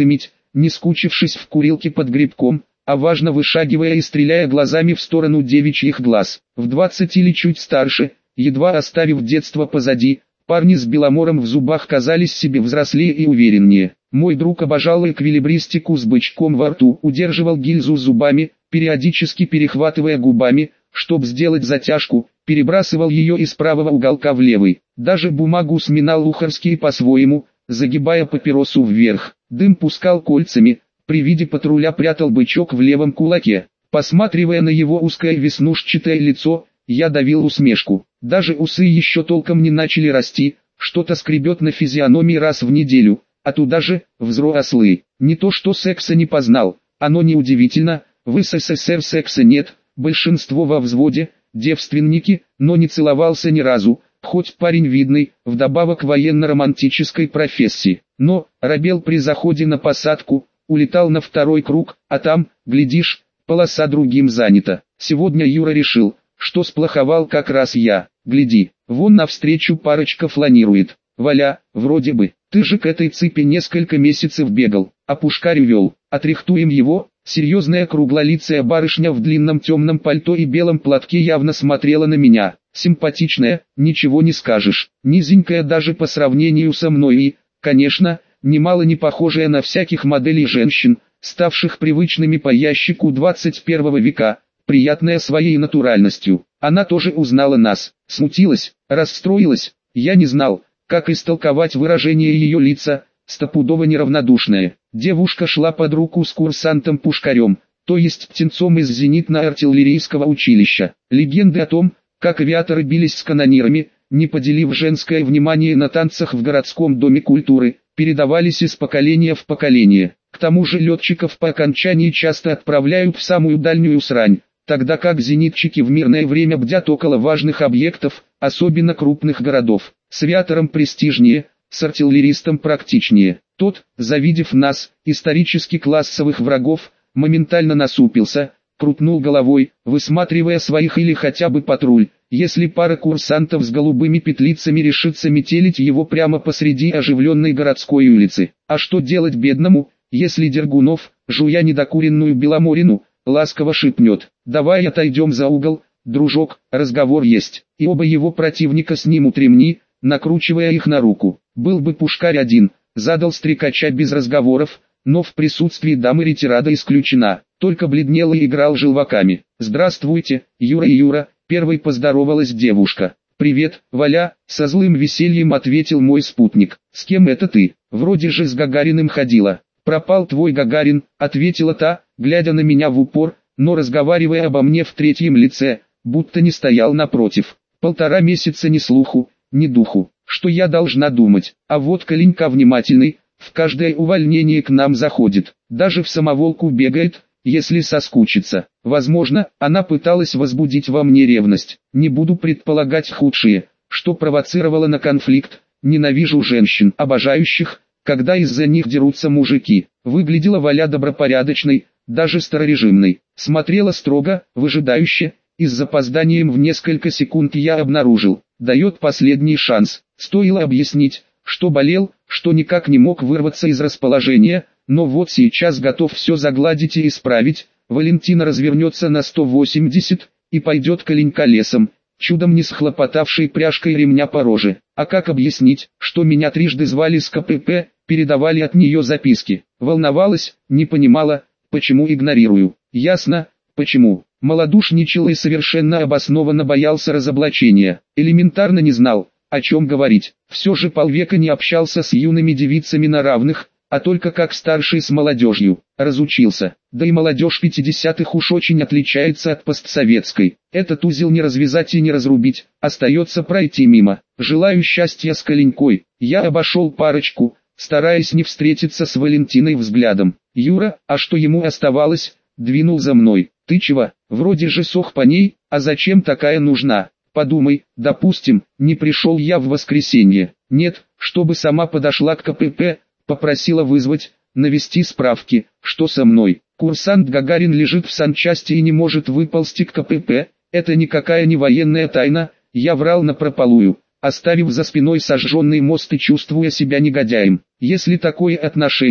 не скучившись в курилке под грибком, а важно вышагивая и стреляя глазами в сторону девичьих глаз. В двадцать или чуть старше, едва оставив детство позади, парни с беломором в зубах казались себе взрослее и увереннее. Мой друг обожал эквилибристику с бычком во рту, удерживал гильзу зубами, периодически перехватывая губами, чтоб сделать затяжку, перебрасывал ее из правого уголка в левый. Даже бумагу сминал ухарский по-своему, загибая папиросу вверх. Дым пускал кольцами, при виде патруля прятал бычок в левом кулаке. Посматривая на его узкое веснушчатое лицо, я давил усмешку. Даже усы еще толком не начали расти, что-то скребет на физиономии раз в неделю, а туда же, взрослый. Не то что секса не познал, оно неудивительно, в СССР секса нет, большинство во взводе, девственники, но не целовался ни разу, хоть парень видный, вдобавок военно-романтической профессии. Но, робел при заходе на посадку, улетал на второй круг, а там, глядишь, полоса другим занята. Сегодня Юра решил, что сплоховал как раз я. Гляди, вон навстречу парочка фланирует. Валя, вроде бы, ты же к этой цыпе несколько месяцев бегал, а пушкарь вел. Отрихтуем его. Серьезная круглолицая барышня в длинном темном пальто и белом платке явно смотрела на меня. Симпатичная, ничего не скажешь. Низенькая даже по сравнению со мной и, конечно, немало не похожая на всяких моделей женщин, ставших привычными по ящику двадцать первого века, приятная своей натуральностью. Она тоже узнала нас, смутилась, расстроилась, я не знал, как истолковать выражение ее лица, стопудово неравнодушное. Девушка шла под руку с курсантом-пушкарем, то есть птенцом из зенитно-артиллерийского училища. Легенды о том, как авиаторы бились с канонирами, не поделив женское внимание на танцах в городском доме культуры, передавались из поколения в поколение. К тому же летчиков по окончании часто отправляют в самую дальнюю срань, тогда как зенитчики в мирное время бдят около важных объектов, особенно крупных городов. С авиатором престижнее, с артиллеристом практичнее. Тот, завидев нас, исторически классовых врагов, моментально насупился, крутнул головой, высматривая своих или хотя бы патруль. Если пара курсантов с голубыми петлицами решится метелить его прямо посреди оживленной городской улицы. А что делать бедному, если Дергунов, жуя недокуренную беломорину, ласково шепнет: «Давай отойдем за угол, дружок, разговор есть», и оба его противника снимут ремни, накручивая их на руку. Был бы пушкарь один, задал стрекача без разговоров, но в присутствии дамы ретирада исключена, только бледнел и играл желваками. «Здравствуйте, Юра и Юра», первой поздоровалась девушка. «Привет, Валя», со злым весельем ответил мой спутник. «С кем это ты? Вроде же с Гагариным ходила». «Пропал твой Гагарин», ответила та, глядя на меня в упор, но разговаривая обо мне в третьем лице, будто не стоял напротив. Полтора месяца ни слуху, ни духу. Что я должна думать? А вот Коленька внимательный, в каждое увольнение к нам заходит, даже в самоволку бегает, если соскучится. Возможно, она пыталась возбудить во мне ревность. Не буду предполагать худшее, что провоцировало на конфликт. Ненавижу женщин, обожающих, когда из-за них дерутся мужики. Выглядела Валя добропорядочной, даже старорежимной. Смотрела строго, выжидающе, и с запозданием в несколько секунд я обнаружил, дает последний шанс. Стоило объяснить, что болел, что никак не мог вырваться из расположения, но вот сейчас готов все загладить и исправить. Валентина развернется на сто восемьдесят и пойдет Коленька лесом, чудом не схлопотавшей пряжкой ремня по роже. А как объяснить, что меня трижды звали с ка пэ пэ, передавали от нее записки? Волновалась, не понимала, почему игнорирую. Ясно, почему. Малодушничал и совершенно обоснованно боялся разоблачения. Элементарно не знал, о чем говорить. Все же полвека не общался с юными девицами на равных, а только как старший с молодежью. Разучился. Да и молодежь пятидесятых уж очень отличается от постсоветской. Этот узел не развязать и не разрубить, остается пройти мимо. Желаю счастья с Коленькой. Я обошел парочку, стараясь не встретиться с Валентиной взглядом. Юра, а что ему оставалось, двинул за мной. Ты чего? Вроде же сох по ней, а зачем такая нужна? Подумай, допустим, не пришел я в воскресенье. Нет, чтобы сама подошла к ка пэ пэ, попросила вызвать, навести справки, что со мной. Курсант Гагарин лежит в санчасти и не может выползти к ка пэ пэ. Это никакая не военная тайна, я врал напропалую, оставив за спиной сожженный мост и чувствуя себя негодяем. Если такое отношение,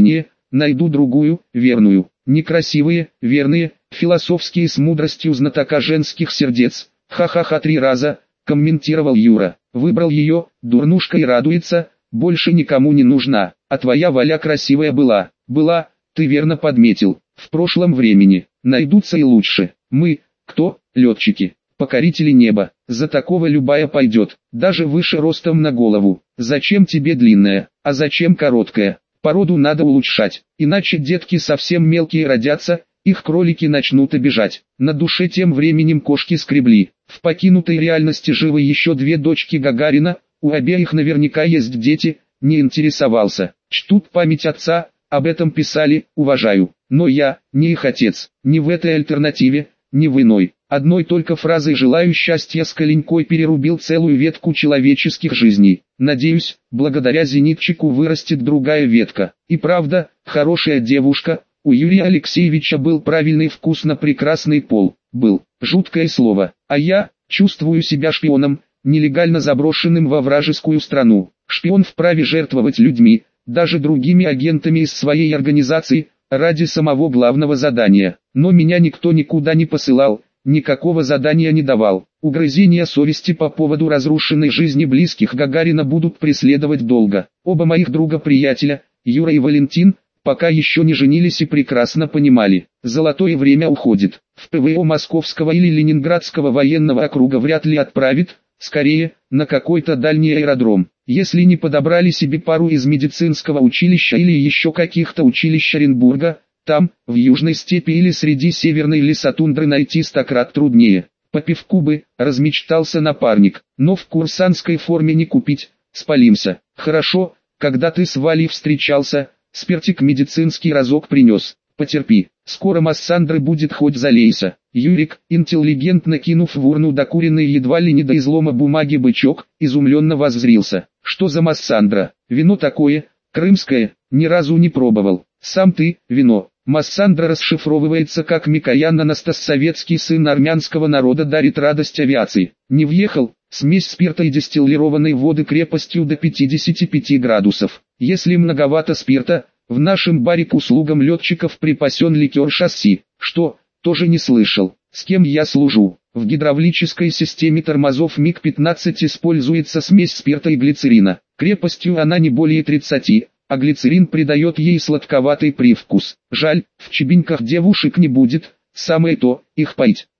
найду другую, верную. Некрасивые, верные, философские с мудростью знатока женских сердец. Ха-ха-ха три раза, комментировал Юра. Выбрал ее, дурнушка и радуется, больше никому не нужна. А твоя Валя красивая была, была, ты верно подметил. В прошлом времени, найдутся и лучше. Мы, кто, летчики, покорители неба, за такого любая пойдет, даже выше ростом на голову. Зачем тебе длинная, а зачем короткая? Породу надо улучшать, иначе детки совсем мелкие родятся, их кролики начнут обижать. На душе тем временем кошки скребли. В покинутой реальности живы еще две дочки Гагарина, у обеих наверняка есть дети, не интересовался. Чтут память отца, об этом писали, уважаю. Но я, не их отец, ни в этой альтернативе, ни в иной. Одной только фразой «желаю счастья» с Коленькой перерубил целую ветку человеческих жизней. Надеюсь, благодаря зенитчику вырастет другая ветка. И правда, хорошая девушка, у Юрия Алексеевича был правильный вкус на прекрасный пол. Был, жуткое слово. А я, чувствую себя шпионом, нелегально заброшенным во вражескую страну. Шпион вправе жертвовать людьми, даже другими агентами из своей организации, ради самого главного задания. Но меня никто никуда не посылал, никакого задания не давал. Угрызения совести по поводу разрушенной жизни близких Гагарина будут преследовать долго. Оба моих друга-приятеля, Юра и Валентин, пока еще не женились и прекрасно понимали, золотое время уходит. В ПВО Московского или Ленинградского военного округа вряд ли отправит, скорее, на какой-то дальний аэродром. Если не подобрали себе пару из медицинского училища или еще каких-то училищ Оренбурга, там, в южной степи или среди северной лесотундры найти стократ труднее. По пивку бы, размечтался напарник, но в курсантской форме не купить, спалимся. Хорошо, когда ты с Валей встречался, спиртик медицинский разок принес. Потерпи, скоро Массандры будет хоть залейся. Юрик, интеллигентно кинув в урну докуренный едва ли не до излома бумаги бычок, изумленно воззрился. Что за Массандра? Вино такое, крымское, ни разу не пробовал. Сам ты, вино. Массандра расшифровывается как Микоян Анастас, советский сын армянского народа, дарит радость авиации. Не въехал, смесь спирта и дистиллированной воды крепостью до пятидесяти пяти градусов. Если многовато спирта, в нашем баре к услугам летчиков припасен ликер шасси. Что, тоже не слышал? С кем я служу? В гидравлической системе тормозов миг пятнадцать используется смесь спирта и глицерина. Крепостью она не более тридцати, а глицерин придает ей сладковатый привкус. Жаль, в Чебинках девушек не будет, самое то, их поить.